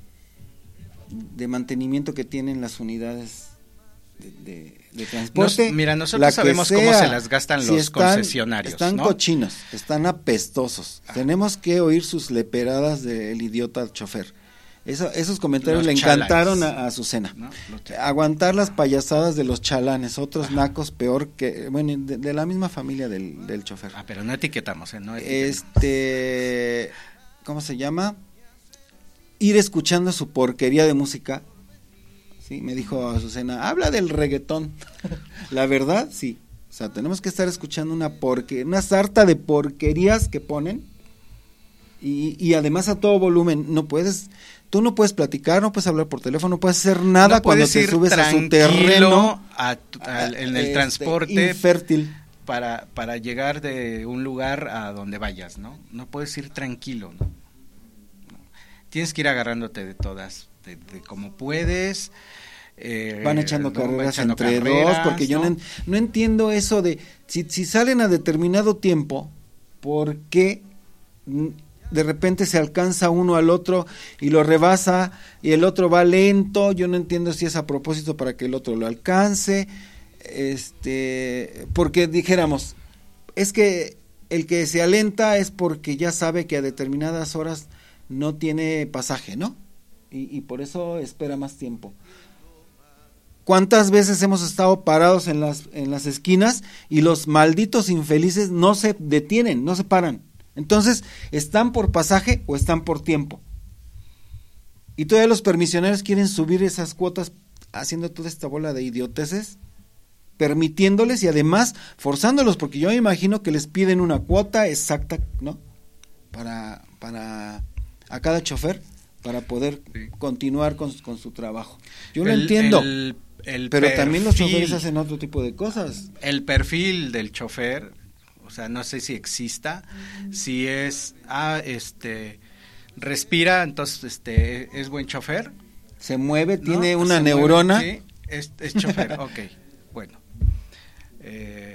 de mantenimiento que tienen las unidades de, de, de transporte. Nos, mira, nosotros sabemos sea, cómo se las gastan si los están, concesionarios. Están ¿no? cochinos, están apestosos. Ah. Tenemos que oír sus leperadas del idiota chofer. Eso, esos comentarios los le encantaron chalanes. a, a Azucena. ¿No? Aguantar las payasadas de los chalanes, otros Ajá. nacos peor que, bueno, de, de la misma familia del, del chofer. Ah, pero no etiquetamos, ¿eh? No etiquetamos. Este, ¿cómo se llama? Ir escuchando su porquería de música. Sí, me dijo Azucena, habla del reggaetón. La verdad, sí. O sea, tenemos que estar escuchando una porquería, una sarta de porquerías que ponen. Y, y además a todo volumen. No puedes, tú no puedes platicar, no puedes hablar por teléfono, no puedes hacer nada no cuando te subes a su terreno a tu, a, en el este, transporte infértil para para llegar de un lugar a donde vayas, ¿no? No puedes ir tranquilo, ¿no? Tienes que ir agarrándote de todas, de, de como puedes. Eh, van echando no, carreras van echando entre carreras, dos, porque yo no, no entiendo eso de si, si salen a determinado tiempo, ¿por qué de repente se alcanza uno al otro y lo rebasa y el otro va lento? Yo no entiendo si es a propósito para que el otro lo alcance, este, porque dijéramos, es que el que se alenta es porque ya sabe que a determinadas horas no tiene pasaje, ¿no? Y, y por eso espera más tiempo. ¿Cuántas veces hemos estado parados en las, en las esquinas y los malditos infelices no se detienen, no se paran? Entonces, ¿están por pasaje o están por tiempo? Y todavía los permisionarios quieren subir esas cuotas haciendo toda esta bola de idioteces, permitiéndoles y además forzándolos, porque yo me imagino que les piden una cuota exacta, ¿no? Para, para a cada chofer, para poder sí. continuar con, con su trabajo. Yo lo entiendo, el, el pero perfil, también los choferes hacen otro tipo de cosas. El perfil del chofer, o sea, no sé si exista, si es, ah, este, respira, entonces, este, es buen chofer. Se mueve, ¿no? Tiene una Se neurona. Mueve, sí, es, es chofer, ok, bueno. Eh,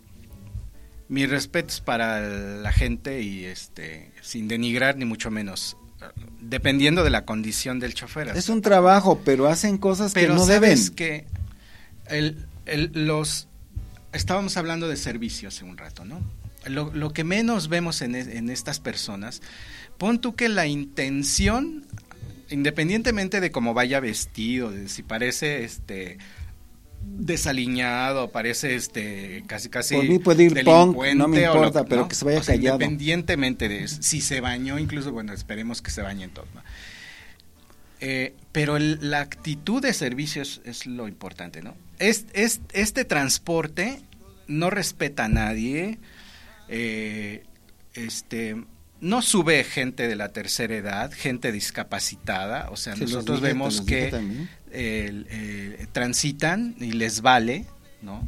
mis respetos para la gente y, este, sin denigrar ni mucho menos, dependiendo de la condición del chofer. Es un trabajo, pero hacen cosas pero que no sabes deben. Que el, el, los estábamos hablando de servicio hace un rato, ¿no? Lo, lo que menos vemos en, en estas personas, pon tú que la intención, independientemente de cómo vaya vestido, de si parece este desaliñado, parece este casi casi por mí puede ir punk, no me importa, lo, pero ¿no? que se vaya o sea, callado. Independientemente de si se bañó, incluso, bueno, esperemos que se bañen todos, ¿no? Eh, pero el, la actitud de servicio es, es lo importante, ¿no? Es, es, este transporte no respeta a nadie, eh, este, no sube gente de la tercera edad, gente discapacitada, o sea, sí, nosotros dije, vemos que eh, eh, transitan y les vale, ¿no?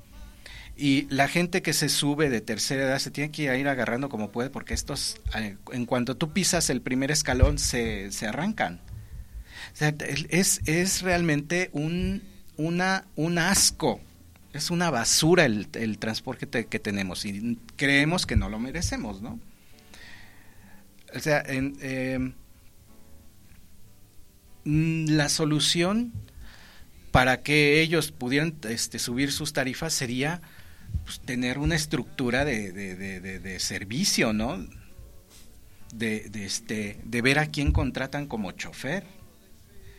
Y la gente que se sube de tercera edad se tiene que ir agarrando como puede, porque estos, eh, en cuanto tú pisas el primer escalón, se, se arrancan. O sea, es, es realmente un, una, un asco, es una basura el, el transporte que, que tenemos y creemos que no lo merecemos, ¿no? O sea, en, eh, la solución para que ellos pudieran este, subir sus tarifas sería pues, tener una estructura de, de, de, de, de servicio, ¿no? De, de, este, de ver a quién contratan como chofer.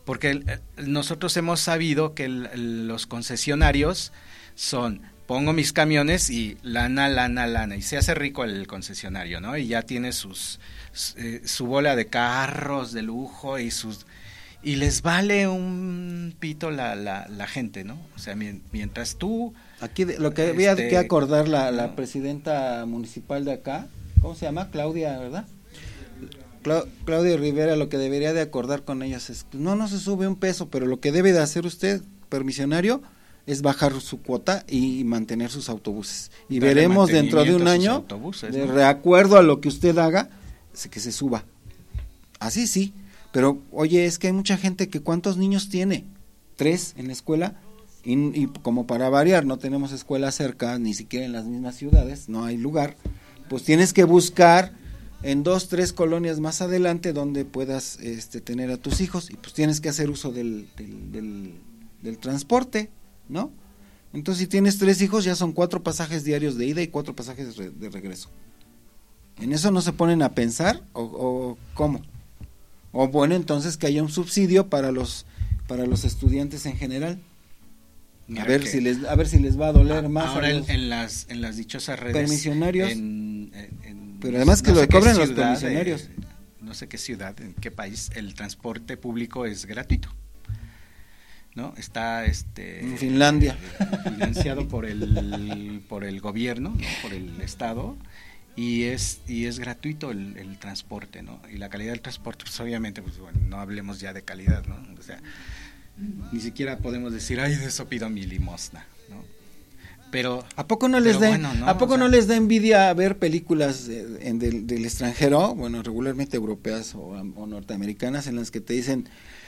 porque el, el, nosotros hemos sabido que el, el, los concesionarios son, pongo mis camiones y lana, lana, lana, y se hace rico el concesionario, ¿no? Y ya tiene sus, su, eh, su bola de carros de lujo y sus... y les vale un pito la, la, la gente, ¿no? O sea, mientras tú... Aquí de, lo que había este, que acordar la, la presidenta municipal de acá, ¿cómo se llama? Claudia, ¿verdad? Cla Claudia Rivera, lo que debería de acordar con ellas es, no, no se sube un peso, pero lo que debe de hacer usted, permisionario, es bajar su cuota y mantener sus autobuses. Y Dale veremos dentro de un año, de ¿no? reacuerdo a lo que usted haga, que se suba. Así sí, pero oye, es que hay mucha gente que ¿cuántos niños tiene? Tres en la escuela, y, y como para variar, no tenemos escuelas cerca, ni siquiera en las mismas ciudades, no hay lugar, pues tienes que buscar en dos, tres colonias más adelante donde puedas este, tener a tus hijos, y pues tienes que hacer uso del, del, del, del transporte, ¿no? Entonces si tienes tres hijos ya son cuatro pasajes diarios de ida y cuatro pasajes de, de regreso. ¿En eso no se ponen a pensar? ¿O, o cómo? O bueno, entonces que haya un subsidio para los para los estudiantes en general. Mira a ver si les a ver si les va a doler a, más ahora a los en, en las en las dichosas redes permisionarios en, en, en, pero además que no lo cobren los permisionarios de, no sé qué ciudad, en qué país el transporte público es gratuito, ¿no? Está este en Finlandia eh, financiado por el por el gobierno, ¿no? Por el estado, y es y es gratuito el, el transporte, ¿no? Y la calidad del transporte, pues obviamente, pues bueno, no hablemos ya de calidad, ¿no? O sea, ni siquiera podemos decir, ay, de eso pido mi limosna, ¿no? Pero ¿a poco no les da bueno, ¿no? ¿A poco o sea, no les da envidia ver películas de, en del, del extranjero, bueno, regularmente europeas o, o norteamericanas, en las que te dicen,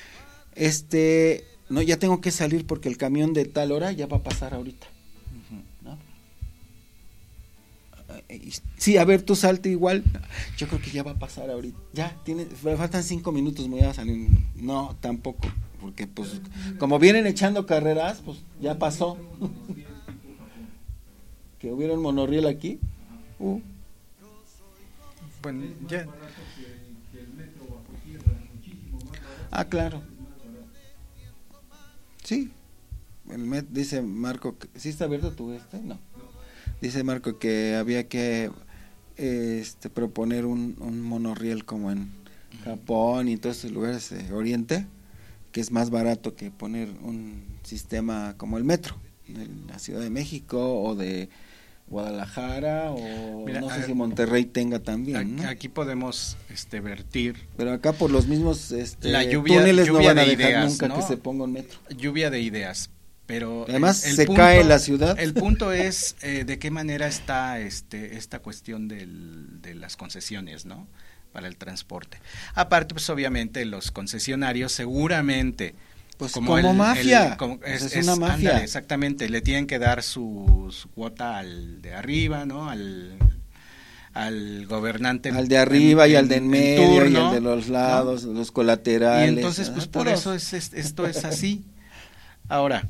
este, no, ya tengo que salir porque el camión de tal hora ya va a pasar ahorita, ¿no? Sí, a ver, tú salte igual, yo creo que ya va a pasar ahorita, ya, tiene, me faltan cinco minutos, me voy a salir, no, tampoco, porque pues, como vienen echando carreras, pues ya pasó. Que hubiera un monorriel aquí. Uh. Bueno, ya. Ah, claro. Sí. El Met dice Marco, que, ¿sí está abierto tu este? No. Dice Marco que había que este proponer un, un monorriel como en Japón y todos esos lugares de Oriente, que es más barato que poner un sistema como el metro en la Ciudad de México o de Guadalajara o Mira, no sé ver, si Monterrey tenga también, aquí, ¿no? Aquí podemos este vertir, pero acá por los mismos este, la lluvia, túneles lluvia no van a de dejar ideas, nunca ¿no? que se ponga un metro. Lluvia de ideas, pero además el, el se punto, cae la ciudad. El punto es eh, de qué manera está este esta cuestión del, de las concesiones, ¿no? Para el transporte. Aparte, pues obviamente los concesionarios seguramente pues como, como el, mafia, el, como, pues es, es una es, mafia. Ándale, exactamente, le tienen que dar su, su cuota al de arriba, ¿no? Al al gobernante al de arriba en, y al de en medio en turno, y al de los lados, ¿no? Los colaterales. Y entonces pues por eso es, es esto es así. Ahora,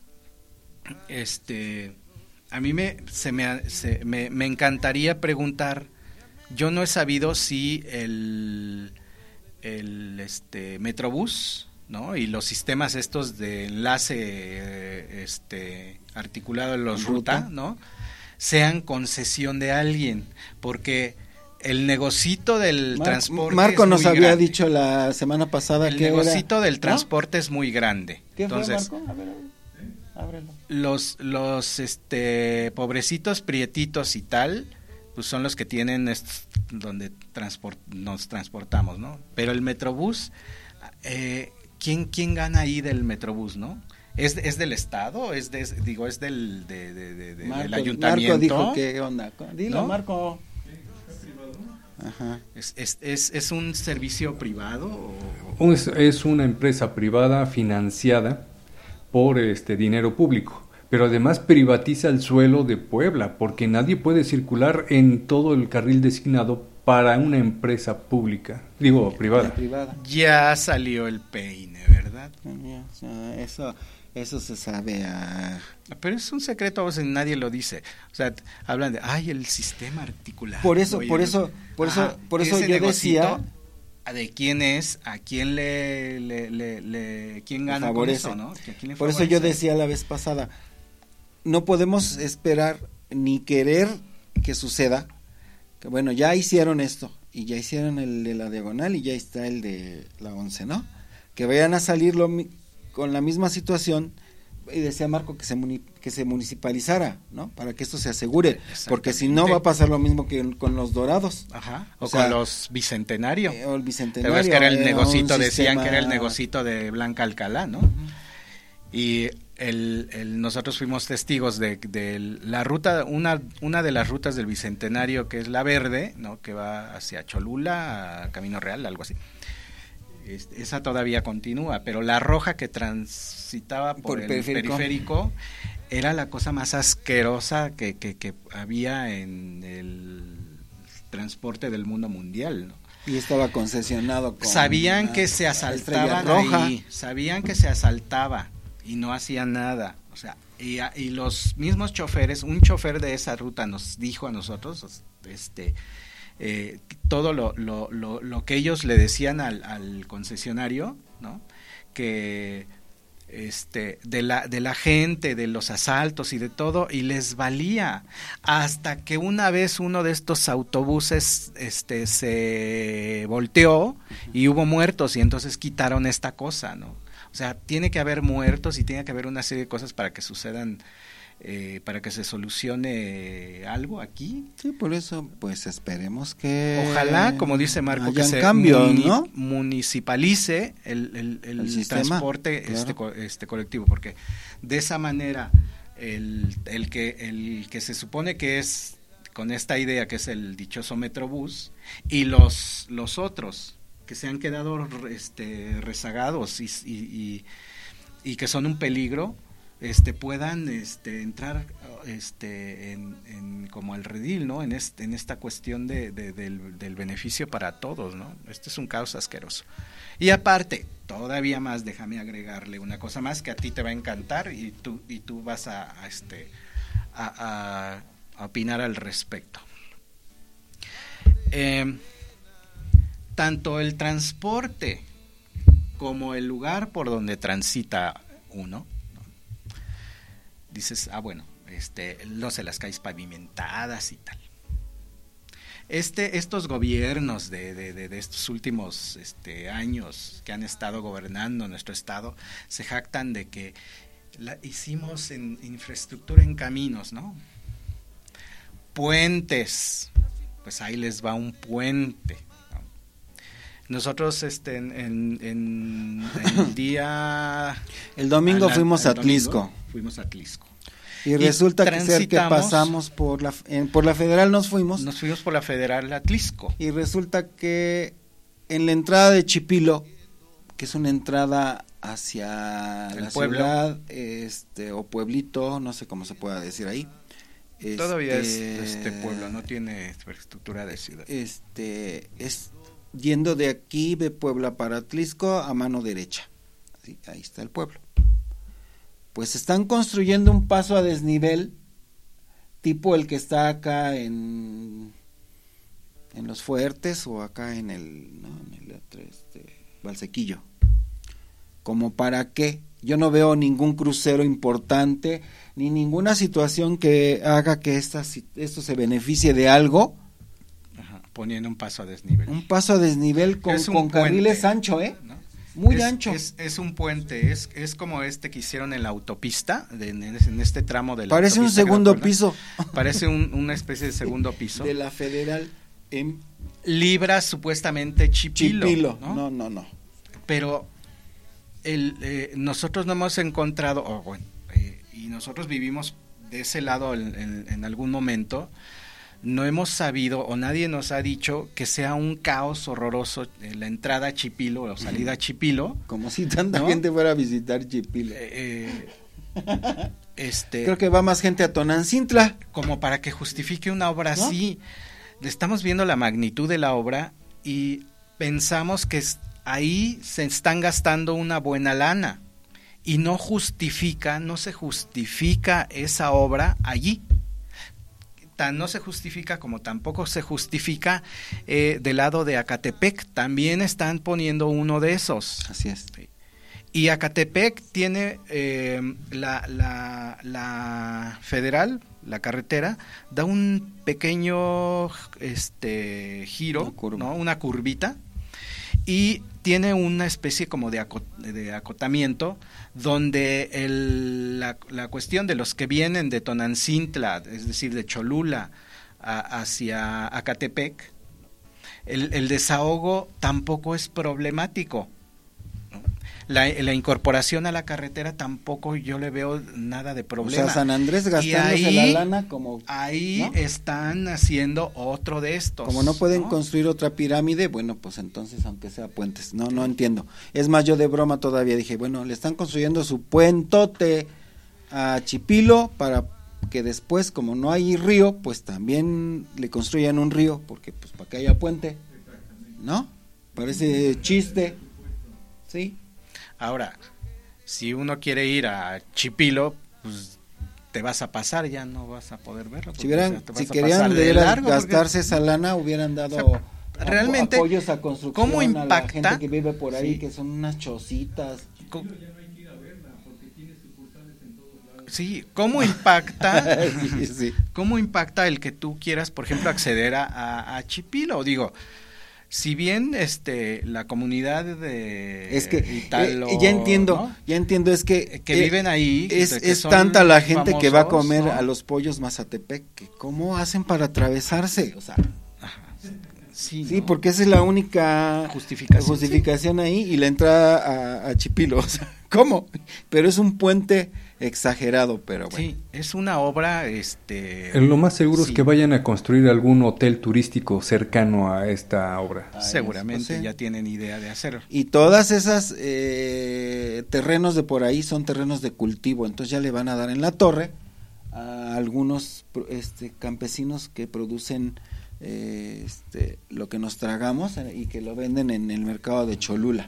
este a mí me se me se, me, me encantaría preguntar, yo no he sabido si el el este Metrobús, ¿no? Y los sistemas estos de enlace eh, este articulado en los ruta, ruta, ¿no? Sean concesión de alguien, porque el negocito del Mar transporte Marco es nos muy había grande. dicho la semana pasada el que el negocito era, del ¿no? transporte es muy grande. ¿Qué Entonces, fue, Marco? A ver, ábrelo. Los los este pobrecitos prietitos y tal, pues son los que tienen estos, donde transport, nos transportamos, ¿no? Pero el Metrobús, eh, ¿quién quién gana ahí del Metrobús, no? ¿Es, es del Estado? ¿Es de, digo, es del, de, de, de, de, Marco, del ayuntamiento? Marco dijo, ¿qué onda? Dilo, ¿no? Marco. Ajá. ¿Es, es, es, ¿Es un servicio privado? O? Es, es una empresa privada financiada por este dinero público, pero además privatiza el suelo de Puebla, porque nadie puede circular en todo el carril designado para una empresa pública, digo, privada. privada. Ya salió el peine, ¿verdad? Eso, eso se sabe a... Pero es un secreto, a veces nadie lo dice. O sea, hablan de, ay, el sistema articulado. Por eso, Oye, por eso, por eso, ajá, por eso yo negocito, decía, de quién es, a quién le, le, le, le quién gana con eso, ¿no? ¿A quién le Por eso favorece? yo decía la vez pasada, no podemos esperar ni querer que suceda, que bueno, ya hicieron esto, y ya hicieron el de la diagonal, y ya está el de la once, ¿no? Que vayan a salir lo, con la misma situación, y decía Marco que se, muni, que se municipalizara, ¿no? Para que esto se asegure, porque si no va a pasar lo mismo que con los dorados. Ajá, o, O con sea, los bicentenario. Eh, o el ¿Te bicentenario. ves que era el era negocito, un decían sistema... que era el negocito de Blanca Alcalá, ¿no? Uh-huh. Y el, el, nosotros fuimos testigos de, de la ruta, una, una de las rutas del bicentenario, que es la verde, ¿no? Que va hacia Cholula, a Camino Real, algo así. Esa todavía continúa, pero la roja que transitaba por, por el periférico. periférico era la cosa más asquerosa que, que, que había en el transporte del mundo mundial, ¿no? Y estaba concesionado con sabían que se asaltaban roja. ahí, sabían que se asaltaba y no hacían nada, o sea, y, y los mismos choferes, un chofer de esa ruta nos dijo a nosotros, este Eh, todo lo, lo, lo, lo que ellos le decían al, al concesionario, ¿no? Que este de la de la gente, de los asaltos y de todo, y les valía, hasta que una vez uno de estos autobuses este se volteó y hubo muertos, y entonces quitaron esta cosa, ¿no? O sea, tiene que haber muertos y tiene que haber una serie de cosas para que sucedan, Eh, para que se solucione algo aquí. Sí, por eso, pues esperemos que... Ojalá, como dice Marco, que se cambios, muni- ¿no? municipalice el, el, el, el sistema, transporte claro. este, co- este colectivo, porque de esa manera el, el, que, el que se supone que es, con esta idea que es el dichoso Metrobús, y los, los otros que se han quedado este, rezagados y, y, y, y que son un peligro, este puedan este entrar este en, en como al redil, ¿no? En este en esta cuestión de, de del, del beneficio para todos, ¿no? Este es un caos asqueroso. Y aparte, todavía más, déjame agregarle una cosa más que a ti te va a encantar, y tú y tú vas a, a este a, a, a opinar al respecto. Eh, tanto el transporte como el lugar por donde transita uno, dices, ah, bueno, este, no sé, las calles pavimentadas y tal. Este, estos gobiernos de, de, de, de estos últimos este, años que han estado gobernando nuestro estado, se jactan de que la hicimos en infraestructura en caminos, ¿no? Puentes, pues ahí les va un puente, ¿no? Nosotros este, en, en, en el día... El domingo la, fuimos el a Tlisco. Domingo, fuimos a Tlisco. Y, y resulta que, ser que pasamos por la en, por la Federal nos fuimos. Nos fuimos por la Federal a Tlisco. Y resulta que en la entrada de Chipilo, que es una entrada hacia el la pueblo. ciudad, este o pueblito, no sé cómo se pueda decir ahí. Todavía este, es este pueblo, no tiene infraestructura de ciudad. Este es yendo de aquí de Puebla para Tlisco a mano derecha. Así, ahí está el pueblo. Pues están construyendo un paso a desnivel tipo el que está acá en en Los Fuertes o acá en el, no, en el otro, este, Valsequillo. ¿Como para qué? Yo no veo ningún crucero importante ni ninguna situación que haga que esta, esto se beneficie de algo. Ajá, poniendo un paso a desnivel. Un paso a desnivel con, con carriles ancho, ¿eh? ¿No? Muy es, ancho. Es, es un puente, es, es como este que hicieron en la autopista, de, en, en este tramo de la Parece autopista. un segundo piso. Parece un, una especie de segundo piso. De la Federal en... Libra supuestamente Chipilo. Chipilo, ¿no? no, no, no. Pero el, eh, nosotros no hemos encontrado, oh, bueno, eh, y nosotros vivimos de ese lado en, en, en algún momento, no hemos sabido o nadie nos ha dicho que sea un caos horroroso en la entrada a Chipilo o salida a Chipilo. Como si tanta ¿no? gente fuera a visitar Chipilo. Eh, eh, este, Creo que va más gente a Tonancintla. Como para que justifique una obra ¿no? así. Estamos viendo la magnitud de la obra y pensamos que ahí se están gastando una buena lana y no justifica, no se justifica esa obra allí. tan no se justifica como tampoco se justifica eh, del lado de Acatepec, también están poniendo uno de esos. Así es. Y Acatepec tiene eh, la, la, la federal, la carretera, da un pequeño este giro, una, curva. ¿no? Una curvita, y tiene una especie como de, acot de acotamiento donde el, la, la cuestión de los que vienen de Tonancintla, es decir, de Cholula a, hacia Acatepec, el, el desahogo tampoco es problemático. La, la incorporación a la carretera tampoco yo le veo nada de problema. O sea, San Andrés gastándose ahí, la lana como... Ahí ¿no? están haciendo otro de estos. Como no pueden ¿no? construir otra pirámide, bueno, pues entonces aunque sea puentes. No, no entiendo. Es más, yo de broma todavía dije, bueno, le están construyendo su puentote a Chipilo para que después, como no hay río, pues también le construyan un río, porque pues para que haya puente, ¿no? Parece chiste, ¿sí? Ahora, si uno quiere ir a Chipilo, pues te vas a pasar, ya no vas a poder verlo. Si, hubieran, o sea, si querían de largo, gastarse porque... esa lana, hubieran dado o sea, realmente, apoyos a construcción. ¿cómo impacta? A la gente que vive por ahí, sí. Que son unas chocitas. ¿Cómo? Sí, ¿cómo impacta? sí, sí. ¿Cómo impacta el que tú quieras, por ejemplo, acceder a, a, a Chipilo? Digo, si bien este la comunidad de es que Italo, eh, ya entiendo, ¿no? ya entiendo es que que eh, viven ahí, es, que es tanta la gente famosos, que va a comer ¿no? a los pollos Mazatepec, que cómo hacen para atravesarse, o sea, ajá. Sí, sí, ¿no? porque esa es la única justificación, justificación sí. Ahí y la entrada a, a Chipilo, o sea, ¿cómo? Pero es un puente exagerado, pero bueno. Sí, es una obra, este... Lo más seguro sí. es que vayan a construir algún hotel turístico cercano a esta obra. Ah, seguramente pues, sí. ya tienen idea de hacerlo. Y todas esas eh, terrenos de por ahí son terrenos de cultivo, entonces ya le van a dar en la torre a algunos este, campesinos que producen eh, este, lo que nos tragamos y que lo venden en el mercado de Cholula.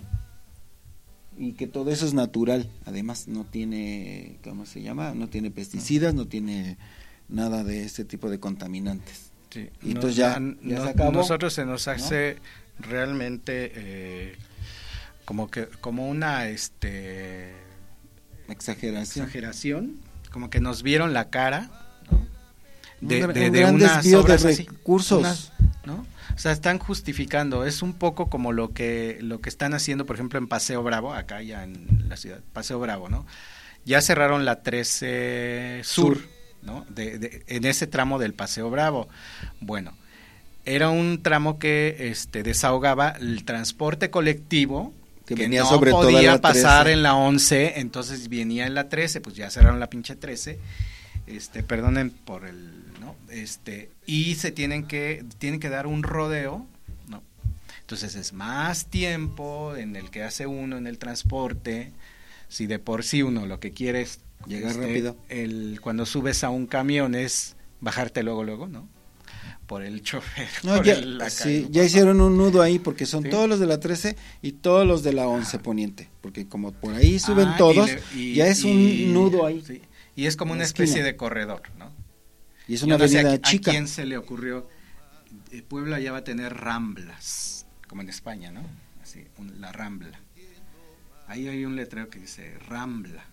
Y que todo eso es natural, además no tiene, ¿cómo se llama? No tiene pesticidas, no tiene nada de este tipo de contaminantes. Sí. Y no, entonces ya, no, ya no, se acabó. Nosotros se nos hace ¿no? realmente eh, como que como una este exageración. exageración, como que nos vieron la cara, ¿no? De, un, de, un de gran unas desvío obras de así, recursos, unas, ¿no? O sea, están justificando, es un poco como lo que lo que están haciendo, por ejemplo, en Paseo Bravo, acá ya en la ciudad, Paseo Bravo, ¿no? Ya cerraron la trece Sur, Sur. ¿no? De, de, en ese tramo del Paseo Bravo. Bueno, era un tramo que este desahogaba el transporte colectivo que, que venía no sobre podía toda la pasar trece. En la once, entonces venía en la trece, pues ya cerraron la pinche trece. Este, perdonen por el, ¿no? Este, y se tienen que tienen que dar un rodeo, ¿no? Entonces es más tiempo en el que hace uno en el transporte. Si de por sí uno lo que quiere es llegar este, rápido, el cuando subes a un camión es bajarte luego luego, ¿no? Por el chofer. No, por ya, el, la sí, calle, ya hicieron un nudo ahí porque son ¿sí? todos los de la trece y todos los de la once ah. Poniente, porque como por ahí suben ah, todos, y le, y, ya es y, un nudo ahí. Sí. Y es como una especie de corredor, ¿no? Y es una Yo no sé avenida a, chica. ¿A quién se le ocurrió? Puebla ya va a tener ramblas, como en España, ¿no? Así, un, la rambla. Ahí hay un letrero que dice Rambla,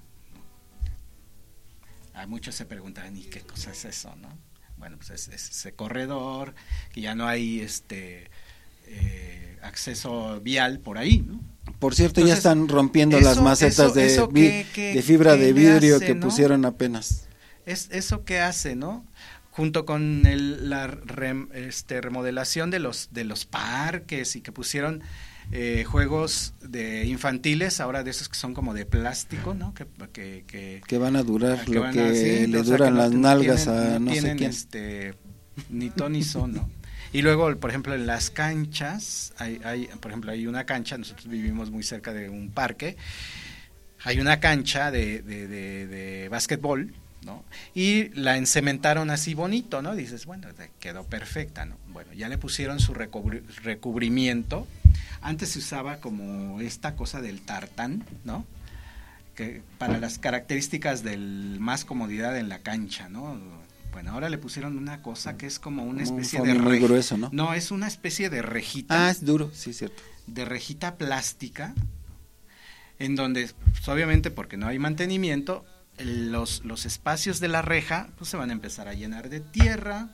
¿no? A muchos se preguntan, ¿y qué cosa es eso, no? Bueno, pues es, es ese corredor, que ya no hay este eh, acceso vial por ahí, ¿no? Por cierto, Entonces, ya están rompiendo eso, las macetas eso, de, eso vi, que, que, de fibra de vidrio hace, que ¿no? pusieron apenas. Es eso que hace, ¿no? Junto con el, la rem, este, remodelación de los de los parques y que pusieron eh, juegos de infantiles, ahora de esos que son como de plástico, ¿no? Que que, que, que van a durar que lo van que a, sí, le o sea, duran que no, las no nalgas tienen, a no, no sé tienen, quién. Este, ni ton ni son, ¿no? Y luego, por ejemplo, en las canchas, hay, hay, por ejemplo, hay una cancha, nosotros vivimos muy cerca de un parque, hay una cancha de, de, de, de básquetbol, ¿no? Y la encementaron así bonito, ¿no? Dices, bueno, quedó perfecta, ¿no? Bueno, ya le pusieron su recubri recubrimiento. Antes se usaba como esta cosa del tartán, ¿no? Que para las características del más comodidad en la cancha, ¿no? Bueno, ahora le pusieron una cosa que es como una Como un especie foamy de muy rej- grueso, ¿no? No, es una especie de rejita. Ah, es duro, sí, cierto. De rejita plástica, en donde, pues, obviamente, porque no hay mantenimiento, los, los espacios de la reja pues se van a empezar a llenar de tierra.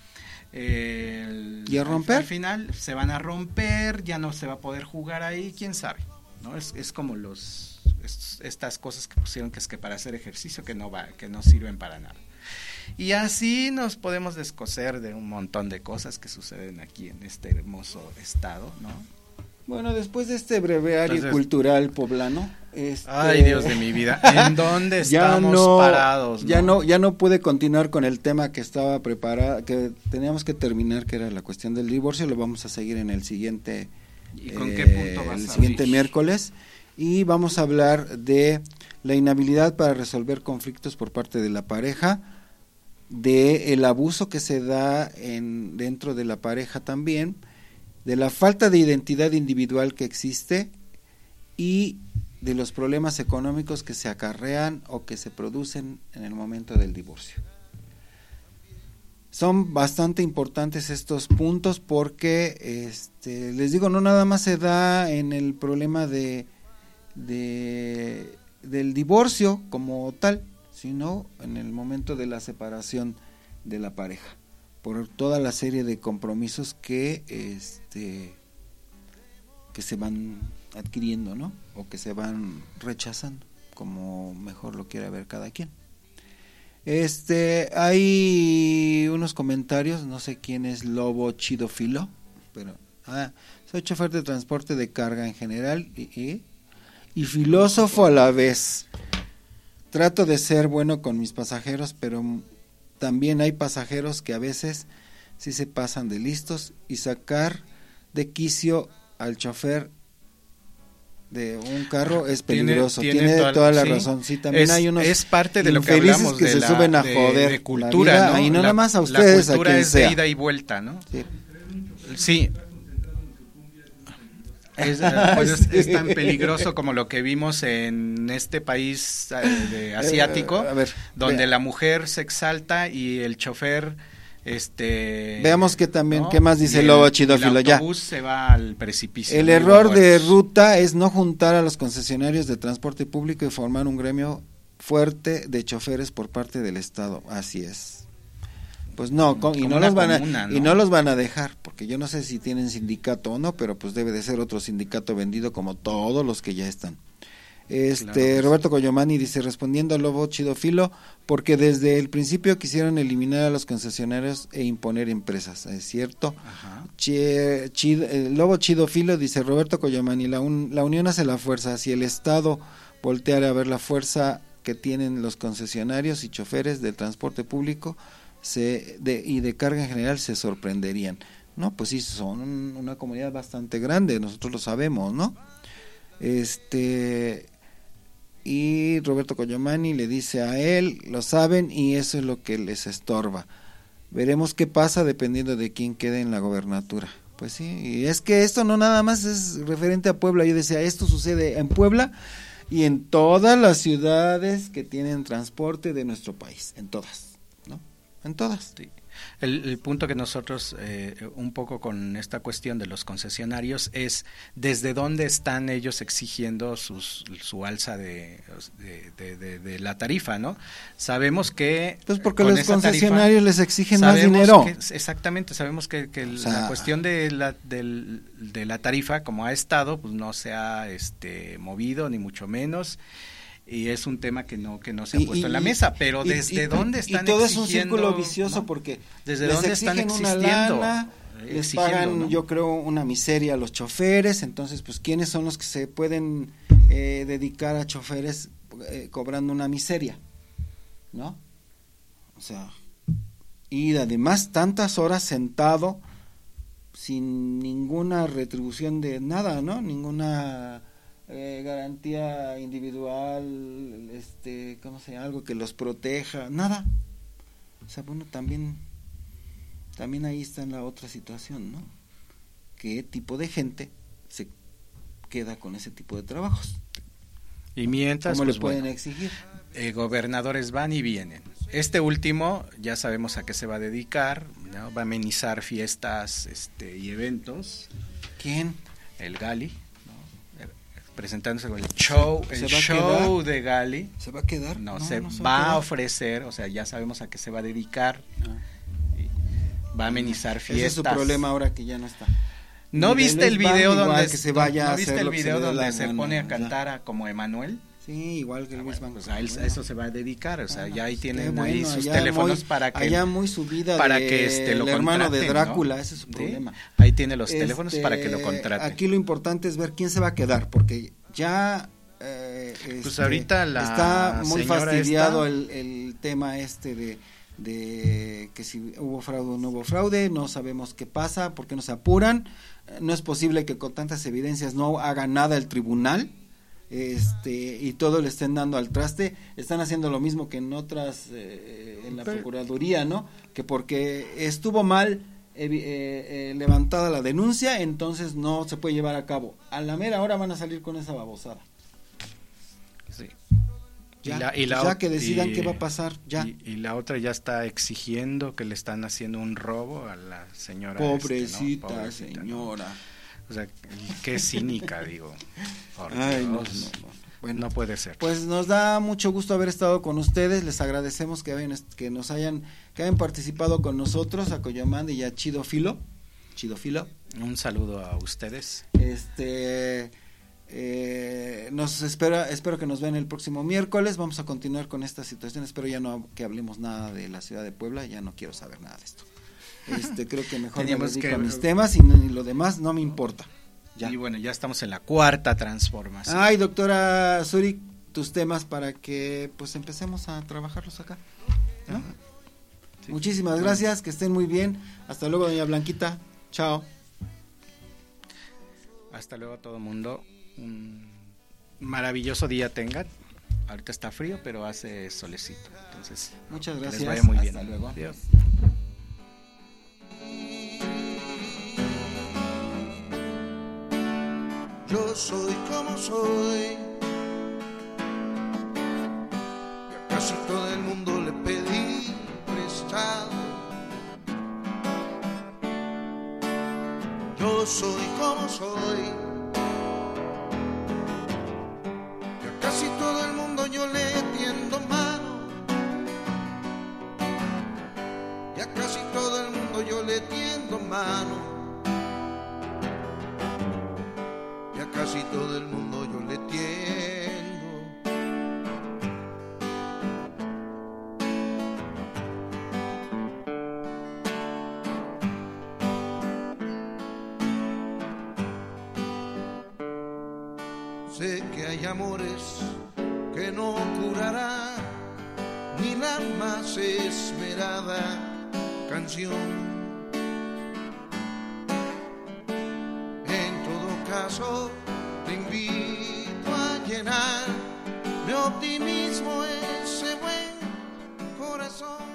Eh, ¿Y a romper? Al, al final se van a romper, ya no se va a poder jugar ahí, quién sabe, ¿no? Es, es como los es, estas cosas que pusieron que es que para hacer ejercicio que no va, que no sirven para nada. Y así nos podemos descoser de un montón de cosas que suceden aquí en este hermoso estado, ¿no? Bueno, después de este breviario Entonces, cultural poblano, este, ay, Dios de mi vida, ¿en dónde ya estamos no, parados? Ya no, ya no pude continuar con el tema que estaba preparado, que teníamos que terminar, que era la cuestión del divorcio. Lo vamos a seguir en el siguiente, ¿Y con eh, qué punto vas el a siguiente abrir? miércoles, y vamos a hablar de la inhabilidad para resolver conflictos por parte de la pareja, de el abuso que se da en dentro de la pareja también, de la falta de identidad individual que existe y de los problemas económicos que se acarrean o que se producen en el momento del divorcio. Son bastante importantes estos puntos porque, este, les digo, no nada más se da en el problema de, de del divorcio como tal, sino en el momento de la separación de la pareja, por toda la serie de compromisos que este que se van adquiriendo, ¿no? O que se van rechazando, como mejor lo quiera ver cada quien. Este, hay unos comentarios, no sé quién es Lobo Chidofilo, pero ah, soy chofer de transporte de carga en general y, y, y filósofo a la vez. Trato de ser bueno con mis pasajeros, pero también hay pasajeros que a veces sí se pasan de listos, y sacar de quicio al chofer de un carro es peligroso. Tiene, tiene, tiene toda, toda la sí, razón. Sí, también es, hay unos es parte de lo que hablamos que de se la, suben a de, joder de cultura, la vida, ¿no? Y no la, nada más a ustedes, la cultura a quien es sea. de ida y vuelta, ¿no? Sí. Sí. Es, pues es, es tan peligroso como lo que vimos en este país eh, de asiático, eh, a ver, donde vea. la mujer se exalta y el chofer, este, veamos que también, ¿no? ¿qué más dice el, Lobo Chidófilo? El autobús ya se va al precipicio. El error de ruta es no juntar a los concesionarios de transporte público y formar un gremio fuerte de choferes por parte del Estado. Así es. Pues no, con, y no los van comuna, a ¿no? y no los van a dejar, porque yo no sé si tienen sindicato o no, pero pues debe de ser otro sindicato vendido como todos los que ya están. Este, claro. Roberto Coyomani dice, respondiendo al Lobo Chidofilo, porque desde el principio quisieron eliminar a los concesionarios e imponer empresas, es cierto. Che, Chid, el Lobo Chidofilo dice, Roberto Coyomani, la, un, la unión hace la fuerza. Si el Estado volteara a ver la fuerza que tienen los concesionarios y choferes del transporte público se de, y de carga en general, se sorprenderían. No, pues sí, son un, una comunidad bastante grande, nosotros lo sabemos, ¿no? Este, y Roberto Coyomani le dice a él, lo saben y eso es lo que les estorba. Veremos qué pasa dependiendo de quién quede en la gobernatura. Pues sí, y es que esto no nada más es referente a Puebla. Yo decía, esto sucede en Puebla y en todas las ciudades que tienen transporte de nuestro país, en todas, ¿no? En todas. Sí. El, el punto que nosotros, eh, un poco con esta cuestión de los concesionarios, es desde dónde están ellos exigiendo sus, su alza de, de, de, de, de la tarifa, ¿no? Sabemos que... Pues porque los concesionarios tarifa, les exigen más dinero. Que, exactamente, sabemos que, que o sea, la cuestión de la, de, de la tarifa, como ha estado, pues no se ha este, movido, ni mucho menos. Y es un tema que no que no se ha puesto y, en la mesa, pero desde y, y, dónde están y todo exigiendo, es un círculo vicioso, ¿no? Porque desde les dónde están existiendo una lana, les pagan, ¿no? Yo creo, una miseria a los choferes. Entonces, pues quiénes son los que se pueden eh, dedicar a choferes eh, cobrando una miseria, ¿no? O sea, y además tantas horas sentado sin ninguna retribución de nada, ¿no? Ninguna Eh, garantía individual, este, ¿cómo se llama? Algo que los proteja, nada. O sea, bueno, también, también ahí está en la otra situación, ¿no? ¿Qué tipo de gente se queda con ese tipo de trabajos? Y mientras, ¿cómo pues, le pueden bueno, exigir? Eh, gobernadores van y vienen. Este último ya sabemos a qué se va a dedicar, ¿no? Va a amenizar fiestas este, y eventos. ¿Quién? El Gali, ¿no? Presentándose con el show, ¿Se el va a show quedar? de Gali. ¿Se va a quedar? No, No, se no se va va a a quedar. ofrecer, o sea, ya sabemos a qué se va a dedicar. Ah. Y va a amenizar fiestas. Ese es su problema ahora que ya no está. ¿No Y viste el les van video igual donde que se vaya ¿no a viste hacer el lo que se video le dé donde la se gana? pone a Ya. cantar a- como Emanuel? Sí, igual que Ah, Luis bueno, Van. pues a, él, a eso se va a dedicar, o sea, Bueno, ya ahí pues, tienen qué ahí bueno, sus allá teléfonos muy- para que allá muy subida para de que este lo el hermano de contraten, Drácula, ¿no? ese es su Sí, problema. ahí tiene los teléfonos Este, para que lo contraten. Aquí lo importante es ver quién se va a quedar, porque ya eh, Pues este, ahorita la está muy señora fastidiado esta- el, el tema este de, de que si hubo fraude o no hubo fraude, no sabemos qué pasa, por qué no se apuran, eh, no es posible que con tantas evidencias no haga nada el tribunal. Este y todo le estén dando al traste, están haciendo lo mismo que en otras eh, en la Pero- procuraduría, ¿no? Que porque estuvo mal eh, eh, eh, levantada la denuncia, entonces no se puede llevar a cabo. A la mera hora van a salir con esa babosada. Sí. Ya, Y la- y la ya ot- que decidan y- qué va a pasar, ya. Y, y la otra ya está exigiendo que le están haciendo un robo a la señora. este, ¿no? Pobrecita, Pobrecita, ¿no? señora. O sea, qué cínica, digo. Por Ay, no, Dios. no, no. Bueno, No puede ser. pues nos da mucho gusto haber estado con ustedes, les agradecemos que, hayan, que nos hayan que hayan participado con nosotros, a Coyamán y a Chido Filo, Chido Filo. Un saludo a ustedes. Este eh, nos espera, espero que nos vean el próximo miércoles, vamos a continuar con esta situación, espero ya no que hablemos nada de la ciudad de Puebla, ya no quiero saber nada de esto. Este, creo que mejor me Teníamos dedico que- a mis temas y, no- y lo demás no me importa. Ya. Y bueno, ya estamos en la cuarta transformación. Ay, doctora Zurich, tus temas para que pues empecemos a trabajarlos acá, ¿no? Ajá. Sí. Muchísimas gracias, que estén muy bien. Hasta luego, doña Blanquita. Chao. Hasta luego todo el mundo. Un maravilloso día tengan. Ahorita está frío, pero hace solecito. Entonces, Muchas que gracias. les vaya muy Hasta bien. luego. Adiós. Yo soy como soy. Y a casi todo el mundo le pedí prestado. Yo soy como soy. Y a casi todo el mundo yo le tiendo mano. Y a casi todo el mundo yo le tiendo mano. Y a casi todo el mundo yo le tiendo. Sé que hay amores que no curará ni la más esmerada canción. En todo caso, te invito a llenar de optimismo ese buen corazón.